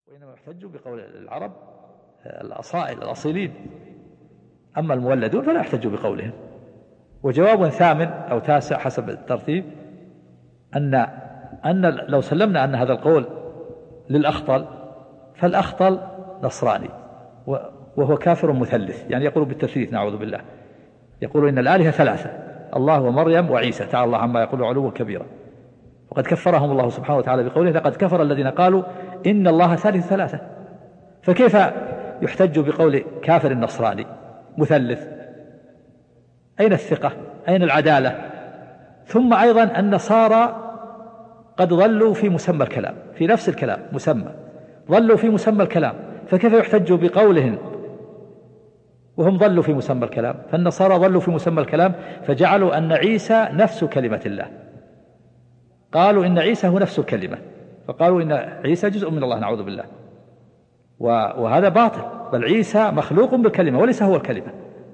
وإنما يحتج بقول العرب الأصائل الأصيلين، أما المولدون فلا يحتج بقولهم. وجواب ثامن أو تاسع حسب الترتيب أن لو سلمنا أن هذا القول للأخطل فالأخطل نصراني وهو كافر مثلث، يعني يقول بالتثليث نعوذ بالله، يقول إن الآلهة ثلاثة، الله ومريم وعيسى، تعالى الله عما يقول علوا كبيرا، وقد كفرهم الله سبحانه وتعالى بقوله لقد كفر الذين قالوا إن الله ثالث ثلاثة. فكيف يحتج بقول كافر النصراني مثلث؟ أين الثقة؟ أين العدالة؟ ثم أيضا النصارى قد ظلوا في مسمى الكلام، في نفس الكلام مسمى، ظلوا في مسمى الكلام، فكيف يحتج بقولهم وهم ظلوا في مسمى الكلام؟ فالنصارى ظلوا في مسمى الكلام فجعلوا أن عيسى نفس كلمة الله، قالوا إن عيسى هو نفس الكلمة، فقالوا إن عيسى جزء من الله نعوذ بالله، وهذا باطل، بل عيسى مخلوق بالكلمة وليس هو الكلمة،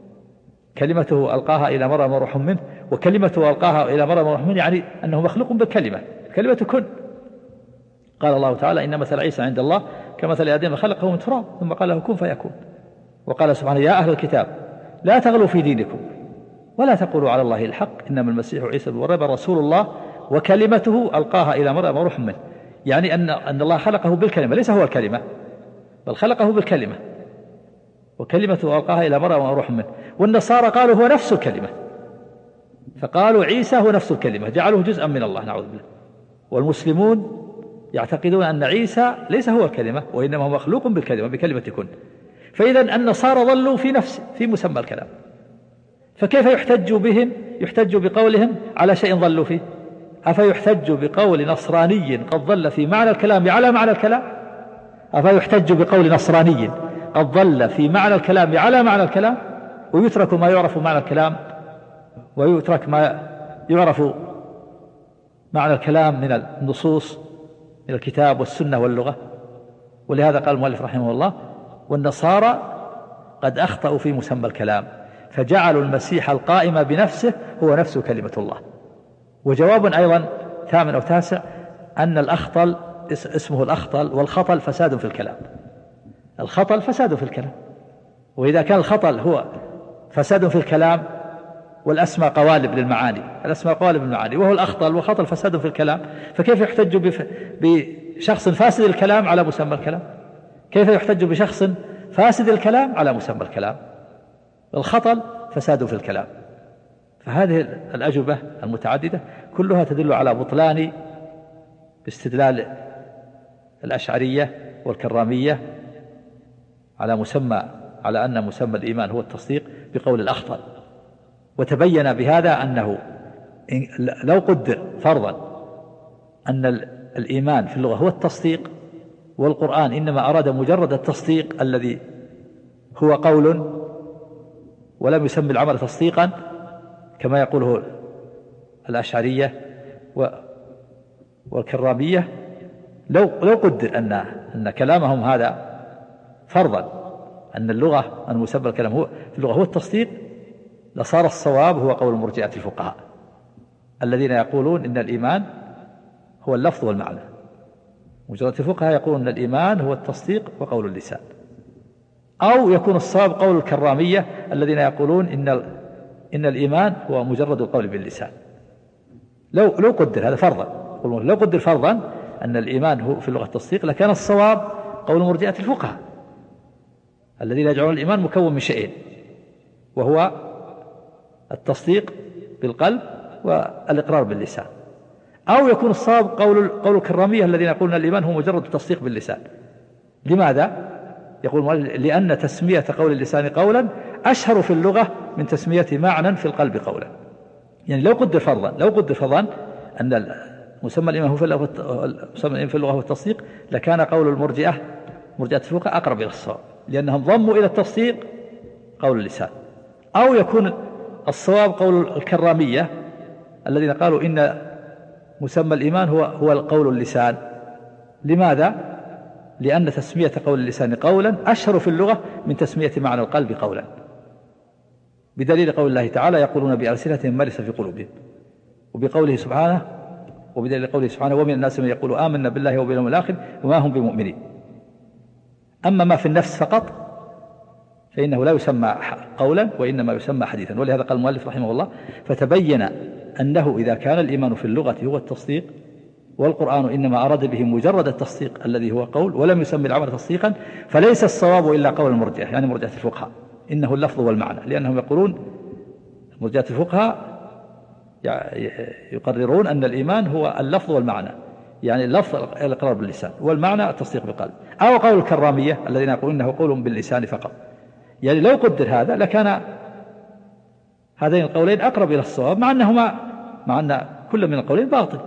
كلمته ألقاها إلى مريم وروح منه، وكلمته ألقاها إلى مريم وروح منه يعني أنه مخلوق بالكلمة، كلمة كن. قال الله تعالى إن مثل عيسى عند الله كمثل آدم خلقه من تراب ثم قال له كن فيكون. وقال سبحانه يا أهل الكتاب لا تغلوا في دينكم ولا تقولوا على الله الحق إنما المسيح عيسى بن مريم رسول الله وكلمته ألقاها إلى مريم وروح منه، يعني أن الله خلقه بالكلمة، ليس هو الكلمة بل خلقه بالكلمة، وكلمته ألقاها إلى مريم وروح منه. والنصارى قالوا هو نفس الكلمة، فقالوا عيسى هو نفس الكلمة، جعلوه جزءا من الله نعوذ بالله. والمسلمون يعتقدون أن عيسى ليس هو الكلمة وإنما هو مخلوق بالكلمة بكلمة كن. فإذا النصارى ظلوا في مسمى الكلام، فكيف يحتج بهم؟ يحتج بقولهم على شيء ظلوا فيه. أفيحتج بقول نصراني قد ظل في معنى الكلام على معنى الكلام؟ أفيحتج بقول نصراني قد ظل في معنى الكلام على معنى الكلام ويترك ما يعرف معنى الكلام ويترك ما يعرف معنى الكلام من النصوص من الكتاب والسنة واللغة؟ ولهذا قال المؤلف رحمه الله والنصارى قد أخطأوا في مسمى الكلام فجعلوا المسيح القائم بنفسه هو نفس كلمة الله. وجواب أيضا ثامن أو تاسع أن الأخطل اسمه الأخطل، والخطل فساد في الكلام، الخطل فساد في الكلام، وإذا كان الخطل هو فساد في الكلام والأسماء قوالب للمعاني، الأسماء قوالب للمعاني، وهو الأخطل والخطل فساد في الكلام، فكيف يحتج بشخص فاسد الكلام على مسمى الكلام؟ كيف يحتج بشخص فاسد الكلام على مسمى الكلام؟ الخطل فساد في الكلام. فهذه الأجوبة المتعددة كلها تدل على بطلان باستدلال الأشعرية والكرامية على أن مسمى الإيمان هو التصديق بقول الأخطل. وتبين بهذا أنه لو قدر فرضا أن الإيمان في اللغة هو التصديق والقرآن إنما أراد مجرد التصديق الذي هو قول ولم يسمي العمل تصديقا كما يقوله الأشعرية والكرامية، لو قدر أن كلامهم هذا فرضا أن اللغة أن مسمى الكلام هو في اللغة هو التصديق لصار الصواب هو قول المرجئة الفقهاء الذين يقولون إن الإيمان هو اللفظ والمعنى. مجرد الفقهاء يقولون أن الإيمان هو التصديق وقول اللسان، أو يكون الصواب قول الكرامية الذين يقولون إن الإيمان هو مجرد القول باللسان. لو قدر هذا فرضا، لو قدر فرضا أن الإيمان هو في اللغة التصديق لكان الصواب قول مرجئة الفقهاء الذين يجعلون الإيمان مكون من شيئين، وهو التصديق بالقلب والإقرار باللسان، أو يكون الصواب قول الكرامية الذين يقولون الإيمان هو مجرد التصديق باللسان. لماذا؟ يقول لأن تسمية قول اللسان قولا أشهر في اللغة من تسمية معنى في القلب قولا. يعني لو قدر فرضا أن مسمى الإيمان في اللغة هو التصديق لكان قول مرجئة الفقهاء أقرب إلى الصواب لأنهم ضموا إلى التصديق قول اللسان، أو يكون الصواب قول الكرامية الذين قالوا إن مسمى الإيمان هو القول اللسان. لماذا؟ لأن تسمية قول اللسان قولا أشهر في اللغة من تسمية معنى القلب قولا، بدليل قول الله تعالى يقولون بألسنتهم ما ليس في قلوبهم، وبقوله سبحانه ومن الناس من يقول آمنا بالله وباليوم الآخر وما هم بمؤمنين. أما ما في النفس فقط فإنه لا يسمى قولا وإنما يسمى حديثا. ولهذا قال المؤلف رحمه الله: فتبين أنه إذا كان الإيمان في اللغة هو التصديق، والقرآن إنما أراد به مجرد التصديق الذي هو قول، ولم يسمي العمل تصديقا، فليس الصواب إلا قول المرجئة، يعني مرجئة الفقهاء، إنه اللفظ والمعنى، لأنهم يقولون مرجئة الفقهاء يقررون أن الإيمان هو اللفظ والمعنى، يعني اللفظ الإقرار باللسان والمعنى التصديق بالقلب، أو قول الكرامية الذين يقولون إنه قول باللسان فقط. يعني لو قدر هذا لكان هذين القولين أقرب إلى الصواب، مع أن كل من القولين باطل،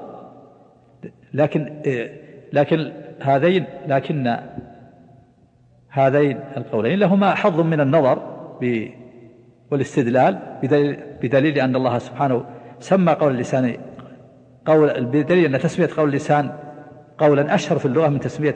لكن هذين القولين لهما حظ من النظر والاستدلال بدليل أن الله سبحانه سمى قول اللسان بدليل أن تسمية قول اللسان قولا أشهر في اللغة من تسمية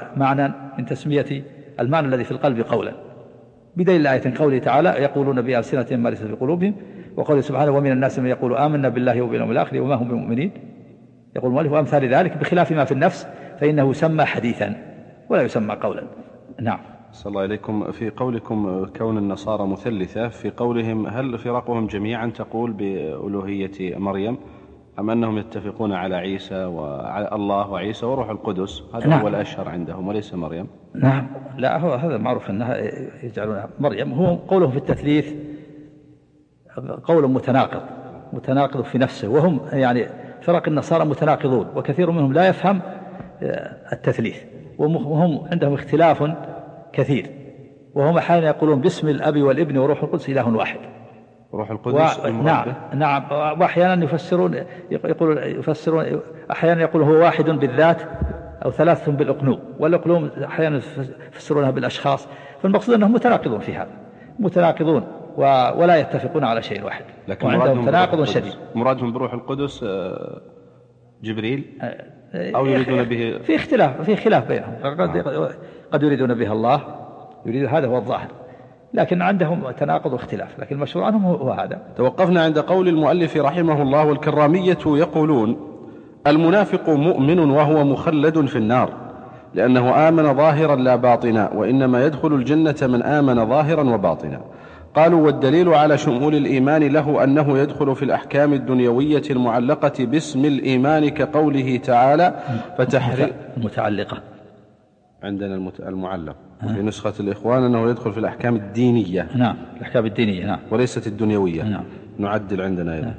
المعنى الذي في القلب قولا، بدليل آية قوله تعالى: يقولون بألسنتهم ما ليس في قلوبهم، وقوله سبحانه: ومن الناس من يقول آمنا بالله وباليوم الآخر وما هم بمؤمنين. يقول المؤلف: وأمثال ذلك بخلاف ما في النفس فإنه يسمى حديثا ولا يسمى قولا. نعم. صلى الله عليكم. في قولكم كون النصارى مثلثة، في قولهم هل فرقهم جميعا تقول بألوهية مريم، أم أنهم يتفقون على عيسى وعلى الله وعيسى وروح القدس؟ هذا نعم. هو الأشهر عندهم وليس مريم. نعم. لا، هو هذا معروف أنها يجعلونها مريم. هو قولهم في التثليث قول متناقض في نفسه، وهم يعني فرق النصارى متناقضون، وكثير منهم لا يفهم التثليث، وهم عندهم اختلاف كثير، وهم أحيانا يقولون باسم الأب والابن وروح القدس إله واحد. روح القدس نعم. وأحيانا يفسرون أحيانا يقول هو واحد بالذات أو ثلاثة بالأقنوم، والأقنوم أحيانا يفسرونها بالأشخاص. فالمقصود أنهم متناقضون في هذا، متناقضون ولا يتفقون على شيء واحد، لكن وعندهم تناقض شديد. مرادهم بروح القدس جبريل أو يريدون به في خلاف بينهم، قد يريدون بها الله، هذا هو الظاهر، لكن عندهم تناقض واختلاف، لكن المشهور عنهم هو هذا. توقفنا عند قول المؤلف رحمه الله: والكرامية يقولون المنافق مؤمن وهو مخلد في النار، لأنه آمن ظاهرا لا باطنا، وإنما يدخل الجنة من آمن ظاهرا وباطنا. قالوا: والدليل على شمول الإيمان له أنه يدخل في الأحكام الدنيوية المعلقة باسم الإيمان كقوله تعالى: المتعلقة عندنا المعلق، في نسخة الإخوان أنه يدخل في الأحكام الدينية. نعم، الأحكام الدينية. نعم، وليست الدنيوية. نعم، نعدل عندنا أيضا.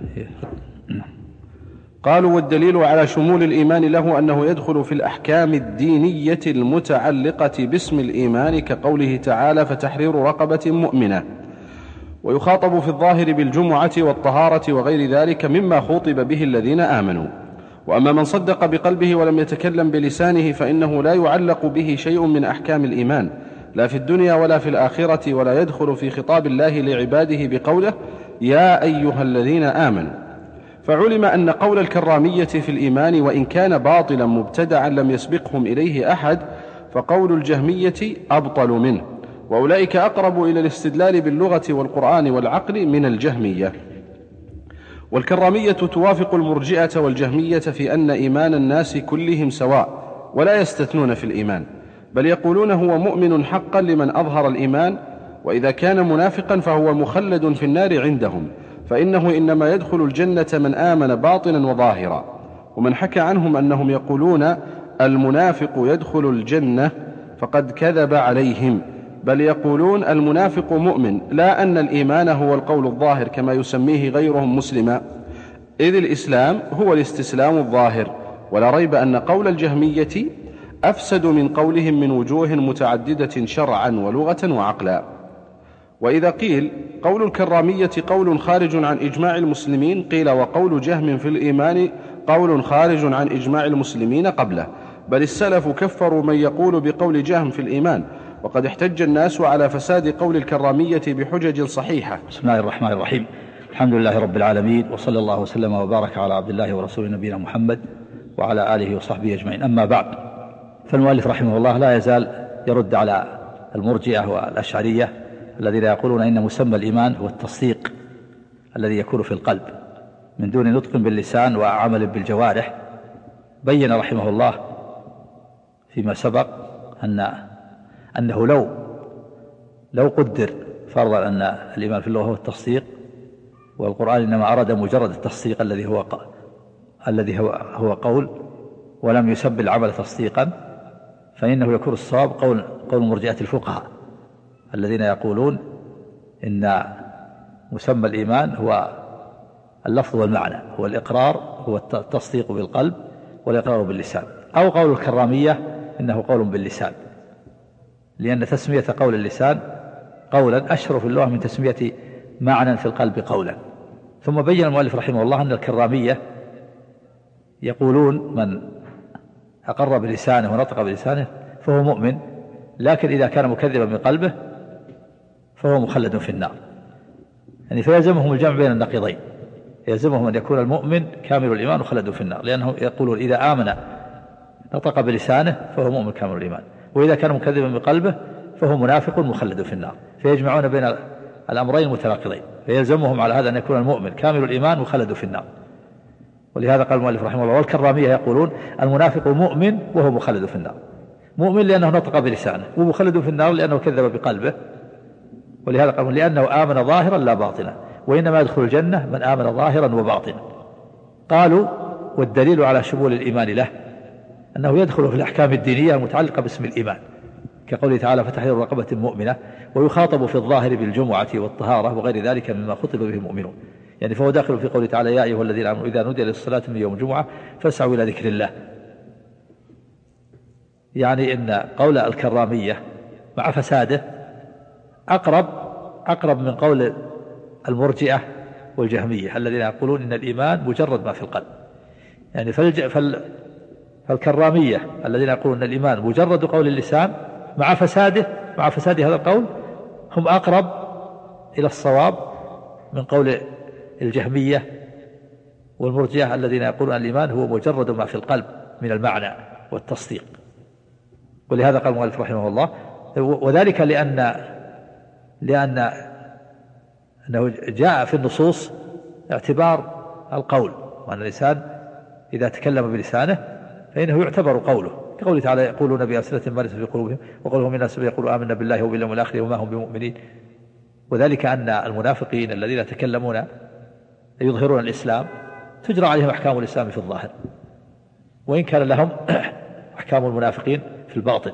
قالوا: والدليل على شمول الإيمان له أنه يدخل في الأحكام الدينية المتعلقة باسم الإيمان كقوله تعالى: فتحرير رقبة مؤمنة. ويخاطب في الظاهر بالجمعة والطهارة وغير ذلك مما خوطب به الذين آمنوا. وأما من صدق بقلبه ولم يتكلم بلسانه فإنه لا يعلق به شيء من أحكام الإيمان، لا في الدنيا ولا في الآخرة، ولا يدخل في خطاب الله لعباده بقوله: يا أيها الذين آمنوا. فعلم أن قول الكرامية في الإيمان وإن كان باطلا مبتدعا لم يسبقهم إليه أحد، فقول الجهمية أبطل منه، وأولئك أقرب إلى الاستدلال باللغة والقرآن والعقل من الجهمية. والكرامية توافق المرجئة والجهمية في أن إيمان الناس كلهم سواء ولا يستثنون في الإيمان، بل يقولون هو مؤمن حقا لمن أظهر الإيمان، وإذا كان منافقا فهو مخلد في النار عندهم، فإنه إنما يدخل الجنة من آمن باطنا وظاهرا. ومن حكى عنهم أنهم يقولون المنافق يدخل الجنة فقد كذب عليهم، بل يقولون المنافق مؤمن، لا أن الإيمان هو القول الظاهر كما يسميه غيرهم مسلما، إذ الإسلام هو الاستسلام الظاهر. ولا ريب أن قول الجهمية أفسد من قولهم من وجوه متعددة شرعا ولغة وعقلا. وإذا قيل قول الكرامية قول خارج عن إجماع المسلمين، قيل وقول جهم في الإيمان قول خارج عن إجماع المسلمين قبله، بل السلف كفروا من يقول بقول جهم في الإيمان، وقد احتج الناس على فساد قول الكرامية بحجج صحيحة. بسم الله الرحمن الرحيم، الحمد لله رب العالمين، وصلى الله وسلم وبارك على عبد الله ورسوله نبينا محمد وعلى آله وصحبه أجمعين. أما بعد، فالمؤلف رحمه الله لا يزال يرد على المرجئة والأشعرية الذين يقولون إن مسمى الإيمان هو التصديق الذي يكون في القلب من دون نطق باللسان وعمل بالجوارح. بين رحمه الله فيما سبق أنه لو قدر فرضا أن الإيمان في اللغة هو التصديق، والقرآن إنما أراد مجرد التصديق الذي هو قول ولم يسب العمل تصديقا، فإنه يكون الصواب قول مرجئة الفقهاء الذين يقولون إن مسمى الإيمان هو اللفظ والمعنى، هو الإقرار، هو التصديق بالقلب والإقرار باللسان، أو قول الكرامية إنه قول باللسان، لأن تسمية قول اللسان قولا أشرف في اللغة من تسمية معنى في القلب قولا. ثم بين المؤلف رحمه الله أن الكرامية يقولون من أقر بلسانه ونطق بلسانه فهو مؤمن، لكن إذا كان مكذبا بقلبه فهو مخلد في النار. يعني فيلزمهم الجمع بين النقيضين، يلزمهم أن يكون المؤمن كامل الإيمان وخلد في النار، لأنهم يقولون إذا آمن نطق بلسانه فهو مؤمن كامل الإيمان، وإذا كان مكذبا بقلبه فهو منافق مخلد في النار، فيجمعون بين الأمرين المتناقضين، فيلزمهم على هذا أن يكون المؤمن كامل الإيمان مخلد في النار. ولهذا قال المؤلف رحمه الله: والكرامية يقولون المنافق مؤمن وهو مخلد في النار، مؤمن لأنه نطق بلسانه، ومخلد في النار لأنه كذب بقلبه. ولهذا قالوا لأنه آمن ظاهرا لا باطنا، وإنما يدخل الجنة من آمن ظاهرا وباطنا. قالوا: والدليل على شمول الإيمان له أنه يدخل في الأحكام الدينية المتعلقة باسم الإيمان، كقوله تعالى: فتحرير رقبة مؤمنة، ويخاطب في الظاهر بالجمعة والطهارة وغير ذلك مما خطب به المؤمنون، يعني فهو داخل في قوله تعالى: يا أيها الذين آمنوا إذا نودي للصلاة من يوم الجمعة فاسعوا إلى ذكر الله. يعني إن قول الكرامية مع فساده أقرب من قول المرجئة والجهمية الذين يقولون إن الإيمان مجرد ما في القلب. يعني فالكرامية الذين يقولون أن الإيمان مجرد قول اللسان مع فساد هذا القول هم أقرب إلى الصواب من قول الجهمية والمرجئة الذين يقولون أن الإيمان هو مجرد ما في القلب من المعنى والتصديق. ولهذا قال المؤلف رحمه الله: وذلك لأنه جاء في النصوص اعتبار القول، وأن الإنسان إذا تكلم بلسانه فإنه يعتبر قوله، كقوله تعالى: يقولون بألسنة ما ليس في قلوبهم وقولهم من الناس يقولون آمنا بالله وباليوم الآخر وما هم بمؤمنين. وذلك أن المنافقين الذين يتكلمون يظهرون الإسلام تجرى عليهم أحكام الإسلام في الظاهر، وإن كان لهم أحكام المنافقين في الباطن.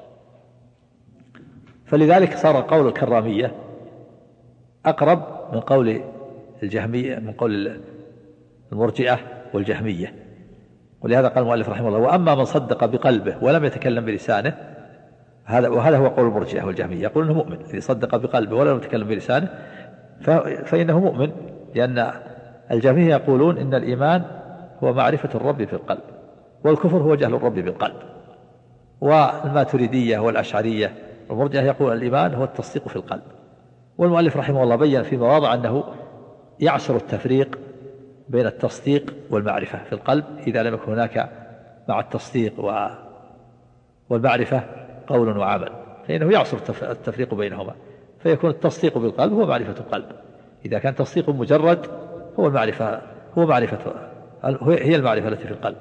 فلذلك صار قول الكرامية أقرب من قول الجهمية، من قول المرجئة والجهمية. ولهذا قال المؤلف رحمه الله: وأما من صدق بقلبه ولم يتكلم بلسانه، وهذا هو قول المرجئة والجهمية، يقول إنه مؤمن إذا صدق بقلبه ولم يتكلم بلسانه فإنه مؤمن، لأن الجهمية يقولون إن الإيمان هو معرفة الرب في القلب، والكفر هو جهل الرب بالقلب. والماتريدية والأشعرية والمرجئة يقول الإيمان هو التصديق في القلب. والمؤلف رحمه الله بين في مواضع أنه يعسر التفريق بين التصديق والمعرفة في القلب إذا لم يكن هناك مع التصديق والمعرفة قول وعمل، فإنه يعسر التفريق بينهما، فيكون التصديق بالقلب هو معرفة القلب. إذا كان تصديق مجرد هي المعرفة التي في القلب.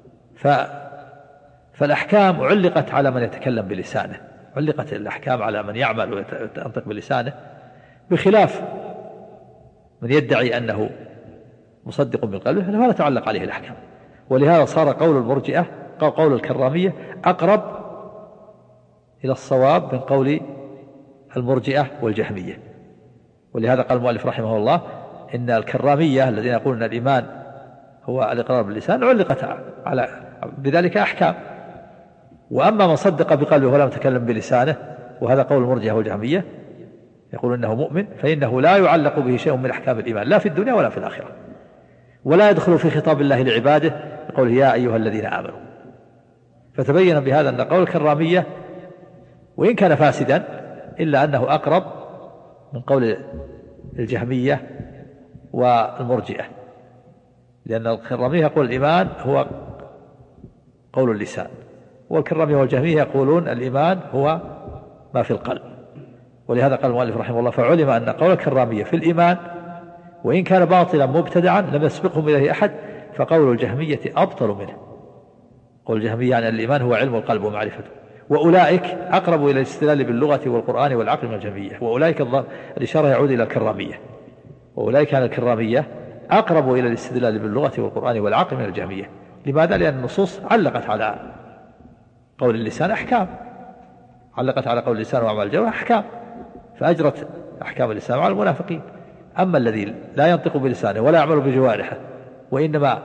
فالأحكام علقت على من يتكلم بلسانه، علقت الأحكام على من يعمل وينطق بلسانه، بخلاف من يدعي أنه مصدق بالقلب فلا تعلق عليه الأحكام. ولهذا صار قول المرجئة قول الكرامية أقرب إلى الصواب من قول المرجئة والجهمية. ولهذا قال المؤلف رحمه الله: إن الكرامية الذين يقولون أن الإيمان هو الإقرار باللسان علقت على بذلك أحكام، وأما من صدق بقلبه ولم يتكلم بلسانه، وهذا قول المرجئة والجهمية يقول إنه مؤمن، فإنه لا يعلق به شيء من أحكام الإيمان لا في الدنيا ولا في الآخرة، ولا يدخل في خطاب الله لعباده يقول: يا أيها الذين آمنوا. فتبين بهذا أن قول الكرامية وإن كان فاسدا إلا أنه أقرب من قول الجهمية والمرجئة، لأن الكرامية يقول الإيمان هو قول اللسان، والكرامية والجهمية يقولون الإيمان هو ما في القلب. ولهذا قال المؤلف رحمه الله: فعلم أن قول الكرامية في الإيمان وإن كان باطلا مبتدعا لم يسبقهم إليه أحد، فقول الجهمية أبطل منه. قول الجهمية يعني الإيمان هو علم القلب ومعرفته، وأولئك أقرب إلى الاستدلال باللغة والقرآن والعقل من الجهمية. وأولئك الإشارة يعود إلى الكرامية، وأولئك على الكرامية أقرب إلى الاستدلال باللغة والقرآن والعقل من الجهمية. لماذا؟ لأن النصوص علقت على قول اللسان أحكام، علقت على قول اللسان وأعمال الجوارح أحكام، فأجرت أحكام اللسان على المنافقين. أما الذي لا ينطق بلسانه ولا يعمل بجوارحه وإنما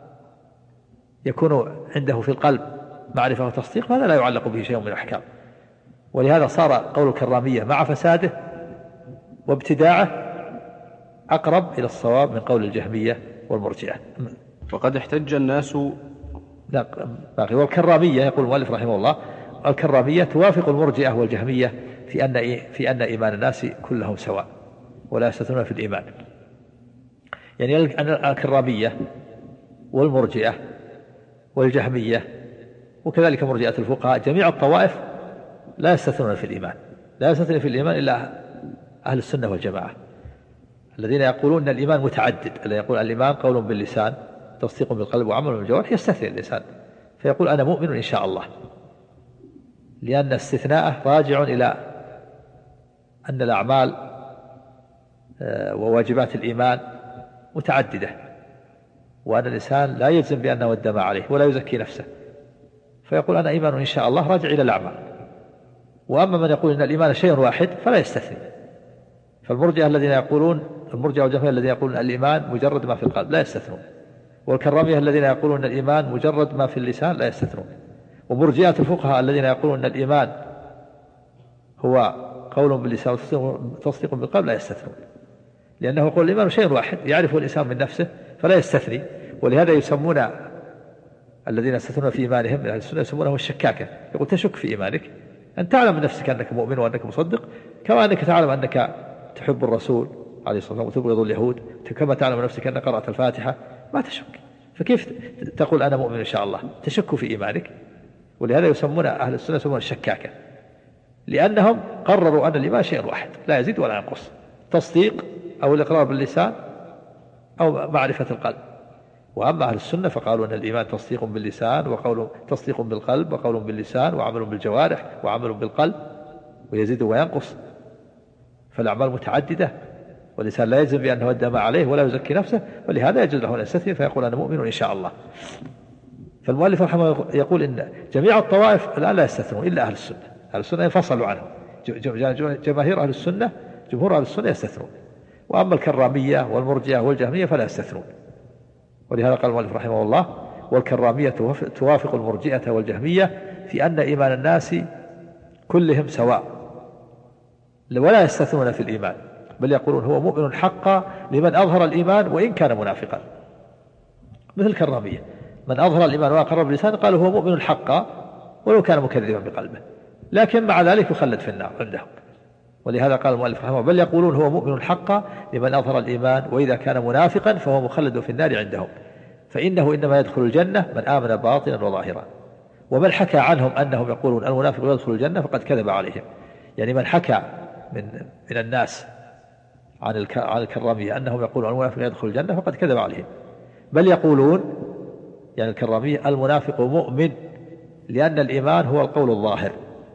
يكون عنده في القلب معرفة وتصديق، فهذا لا يعلق به شيء من الأحكام. ولهذا صار قول الكرامية مع فساده وابتداعه أقرب إلى الصواب من قول الجهمية والمرجئة. وقد احتج الناس باقي. والكرامية يقول المؤلف رحمه الله: الكرامية توافق المرجئة والجهمية في أن إيمان الناس كلهم سواء ولا يستثنون في الإيمان. يعني الكرامية والمرجئة والجهمية وكذلك مرجئة الفقهاء جميع الطوائف لا يستثنون في الإيمان، لا يستثنون في الإيمان إلا أهل السنة والجماعة الذين يقولون أن الإيمان متعدد. الذي يقول الإيمان قول باللسان تصديق بالقلب وعمل بالجوارح، يستثني الإنسان فيقول أنا مؤمن إن شاء الله، لأن استثناءه راجع إلى أن الأعمال وواجبات الإيمان متعددة، وأن الإنسان لا يجزم بأنه ودم عليه ولا يزكي نفسه، فيقول أنا إيمان إن شاء الله راجع إلى الأعمال. وأما من يقول أن الإيمان شيء واحد فلا يستثني. فالمرجئة الذين يقولون، المرجئة والجهمية الذين يقولون الإيمان مجرد ما في القلب لا يستثنون، والكرامية الذين يقولون أن الإيمان مجرد ما في اللسان لا يستثنون، ومرجئة الفقهاء الذين يقولون أن الإيمان هو قول باللسان وتصديق بالقلب لا يستثنون، لأنه يقول الإيمان شيء واحد يعرفه الإنسان من نفسه فلا يستثني. ولهذا يسمون الذين يستثنون في إيمانهم أهل السنة يسمونه الشكاكة. يقول تشك في إيمانك، أن تعلم من نفسك أنك مؤمن وأنك مصدق، كما أنك تعلم أنك تحب الرسول عليه الصلاة والسلام وتبغض اليهود، كما تعلم من نفسك أنك قرأت الفاتحة، ما تشك. فكيف تقول أنا مؤمن إن شاء الله؟ تشك في إيمانك. ولهذا يسمون أهل السنة يسمون الشكاكة، لأنهم قرروا أن الإيمان شيء واحد لا يزيد ولا ينقص، تصديق أو الإقرار باللسان أو معرفة القلب. وأما أهل السنة فقالوا أن الإيمان تصديق باللسان وقول تصديق بالقلب وقول باللسان وعمل بالجوارح وعمل بالقلب، ويزيد وينقص، فالأعمال متعددة، والإنسان لا يجزم بأنه ودم عليه ولا يزكي نفسه، ولهذا يجوز له أن يستثني فيقول أنا مؤمن إن شاء الله. فالمؤلف رحمه الله يقول إن جميع الطوائف الآن لا يستثنون إلا أهل السنة. أهل السنة ينفصلوا عنهم، جماهير أهل السنة جمهور أهل السنة يستثنون، وأما الكرامية والمرجئة والجهمية فلا يستثنون. ولهذا قال المؤلف رحمه الله: والكرامية توافق المرجئة والجهمية في أن إيمان الناس كلهم سواء ولا يستثنون في الإيمان، بل يقولون هو مؤمن حقا لمن أظهر الإيمان وإن كان منافقا. مثل الكرامية، من أظهر الإيمان وأقر بلسانه قالوا هو مؤمن حقا ولو كان مكذبا بقلبه، لكن مع ذلك يخلد في النار عندهم. ولهذا قال المؤلف رحمه الله: بل يقولون هو مؤمن حقا لمن أظهر الإيمان وإذا كان منافقا فهو مخلد في النار عندهم، فإنه إنما يدخل الجنة من آمن باطنا وظاهرا. ومن حكى عنهم أنهم يقولون المنافق يدخل الجنة فقد كذب عليهم. يعني من حكى من الناس عن الكرامية أنهم يقولون المنافق يدخل الجنة فقد كذب عليهم، بل يقولون يعني الكرامية المنافق مؤمن لأن الإيمان هو القول الظاهر،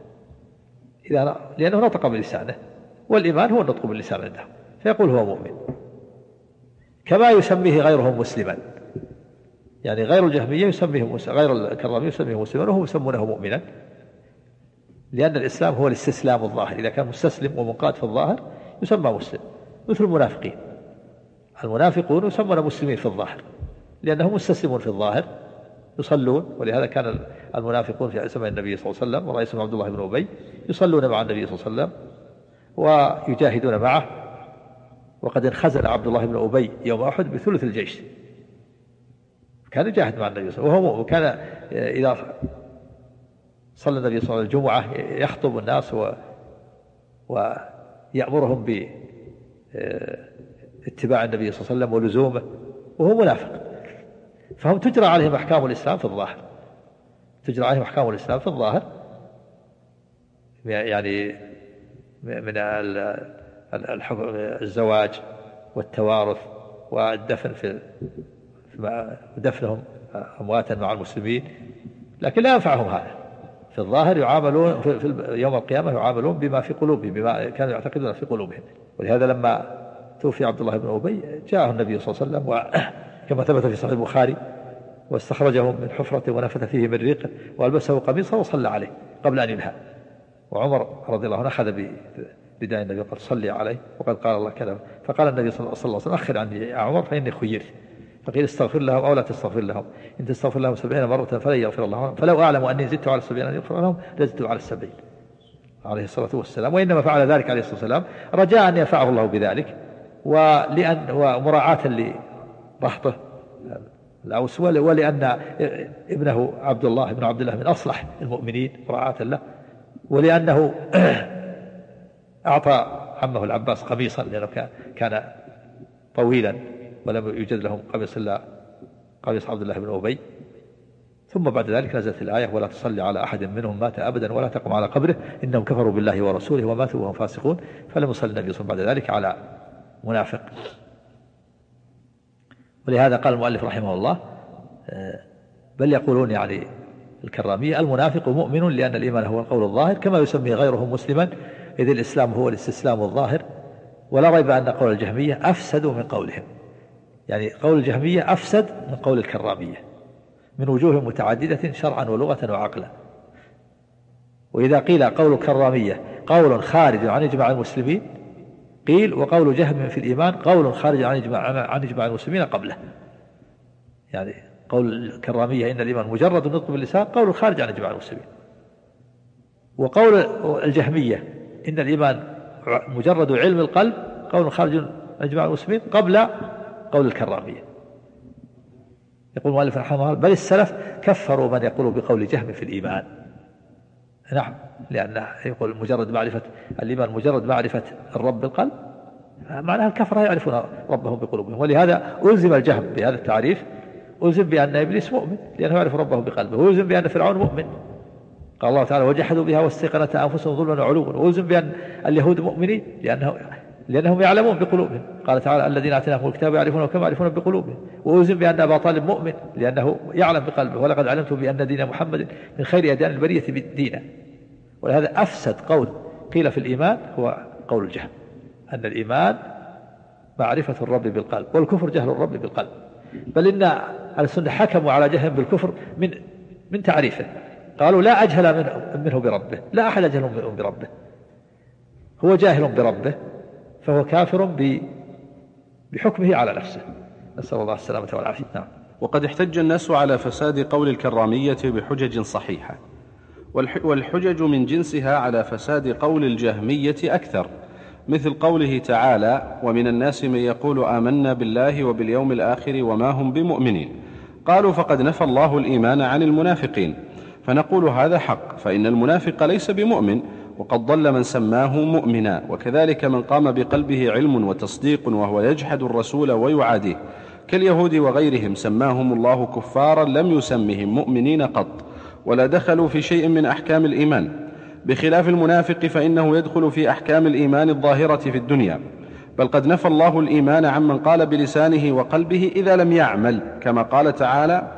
لأنه نطق بلسانه، والإيمان هو النطق باللسان عنده، فيقول هو مؤمن، كما يسميه غيرهم مسلما. يعني غير الجهمية يسميه غير الكرامية يسميه مسلما وهم يسمونه مؤمنا، لأن الإسلام هو الاستسلام الظاهر، إذا كان مستسلم ومنقاد في الظاهر يسمى مسلم. مثل المنافقين، المنافقون يسمون مسلمين في الظاهر لأنهم مستسلمون في الظاهر يصلون، ولهذا كان المنافقون في زمن النبي صلى الله عليه وسلم ورئيسهم عبد الله بن أبي يصلون مع النبي صلى الله عليه وسلم ويجاهدون معه، وقد انخزل عبد الله بن أبي يوم أحد بثلث الجيش، كان يجاهد مع النبي صلى الله عليه وسلم، وكان إذا صلى النبي صلى الله عليه وسلم الجمعة يخطب الناس ويأمرهم باتباع النبي صلى الله عليه وسلم ولزومه، وهو منافق. فهم تجرى عليهم أحكام الإسلام في الظاهر، تجرى عليهم أحكام الإسلام في الظاهر، يعني من الزواج والتوارث والدفن دفنهم أمواتا مع المسلمين، لكن لا ينفعهم هذا، في الظاهر يعاملون في يوم القيامة يعاملون بما في قلوبهم، بما كانوا يعتقدون في قلوبهم. ولهذا لما توفي عبد الله بن أبي جاءه النبي صلى الله عليه وسلم كما ثبت في صحيح البخاري، واستخرجه من حفرة ونفث فيه من ريقه وألبسه قميصه وصلى عليه قبل أن ينهى. وعمر رضي الله عنه أخذ بداية النبي قال صلي عليه وقد قال الله كذا، فقال النبي صلى الله عليه وسلم أخر عني يا عمر فإني خيرت، فقيل استغفر لهم أو لا تستغفر لهم، إن تستغفر لهم 70 مرة فلن يغفر الله، فلو أعلم أني زدت على 70 أن يغفر لهم لزدت على 70 عليه الصلاة والسلام. وإنما فعل ذلك عليه الصلاة والسلام رجاء أن ينفعه الله بذلك، ومراعاة لرهطه الأوس، ولأن ابنه عبد الله بن عبد الله من أصلح المؤمنين مراعاة له، ولأنه أعطى عمه العباس قميصا لأنه كان طويلا ولم يوجد لهم قميص إلا قميص عبد الله بن أبي. ثم بعد ذلك نزلت الآية ولا تصلي على أحد منهم مات أبدا ولا تقم على قبره إنهم كفروا بالله ورسوله وماتوا وهم فاسقون، فلم يصلي النبي صلى الله عليه وسلم بعد ذلك على منافق. ولهذا قال المؤلف رحمه الله بل يقولون يعني الكرامية المنافق مؤمن لأن الإيمان هو القول الظاهر كما يسمي غيرهم مسلما، إذ الإسلام هو الاستسلام الظاهر. ولا ريب أن قول الجهمية أفسدوا من قولهم، يعني قول الجهمية أفسد من قول الكرامية من وجوه متعددة شرعا ولغة وعقلا. وإذا قيل قول الكرامية قول خارج عن إجماع المسلمين قيل وقول جهم في الإيمان قول خارج عن إجماع المسلمين قبله. يعني قول الكرامية إن الإيمان مجرد النطق باللسان قول خارج عن إجماع المسلمين، وقول الجهمية إن الإيمان مجرد علم القلب قول خارج عن إجماع المسلمين قبل قول الكرامية. يقول المؤلف رحمه الله بل السلف كفروا من يقول بقول جهم في الإيمان. نعم، لأنه يقول مجرد معرفة الإيمان مجرد معرفة الرب بالقلب، معناها الكفرة يعرفون ربهم بقلوبهم. ولهذا ألزم الجهم بهذا التعريف، ألزم بأن إبليس مؤمن لأنه يعرف ربه بقلبه، وألزم بأن فرعون مؤمن قال الله تعالى وجحدوا بها واستيقنتها أنفسهم ظلما وعلوا، وألزم بأن اليهود مؤمنين لأنهم يعلمون بقلوبهم قال تعالى الذين آتيناهم الكتاب يعرفونه كما يعرفون بقلوبهم، وألزم بأن أبا طالب مؤمن لأنه يعلم بقلبه ولقد علمت بأن دين محمد من خير أديان البرية بالدين. ولهذا أفسد قول قيل في الإيمان هو قول الجهم أن الإيمان معرفة الرب بالقلب والكفر جهل الرب بالقلب. بل إن أهل السنة حكموا على جهم بالكفر من تعريفه، قالوا لا أجهل منه بربه، لا أحد أجهل منه بربه، هو جاهل بربه فهو كافر بحكمه على نفسه، نسأل الله السلامة والعافية. نعم. وقد احتج الناس على فساد قول الكرامية بحجج صحيحة، والحجج من جنسها على فساد قول الجهمية أكثر، مثل قوله تعالى ومن الناس من يقول آمنا بالله وباليوم الآخر وما هم بمؤمنين. قالوا فقد نفى الله الإيمان عن المنافقين، فنقول هذا حق، فإن المنافق ليس بمؤمن وقد ضل من سماه مؤمنا، وكذلك من قام بقلبه علم وتصديق وهو يجحد الرسول ويعاديه كاليهود وغيرهم سماهم الله كفارا لم يسمهم مؤمنين قط ولا دخلوا في شيء من أحكام الإيمان، بخلاف المنافق فإنه يدخل في أحكام الإيمان الظاهرة في الدنيا. بل قد نفى الله الإيمان عمن قال بلسانه وقلبه إذا لم يعمل، كما قال تعالى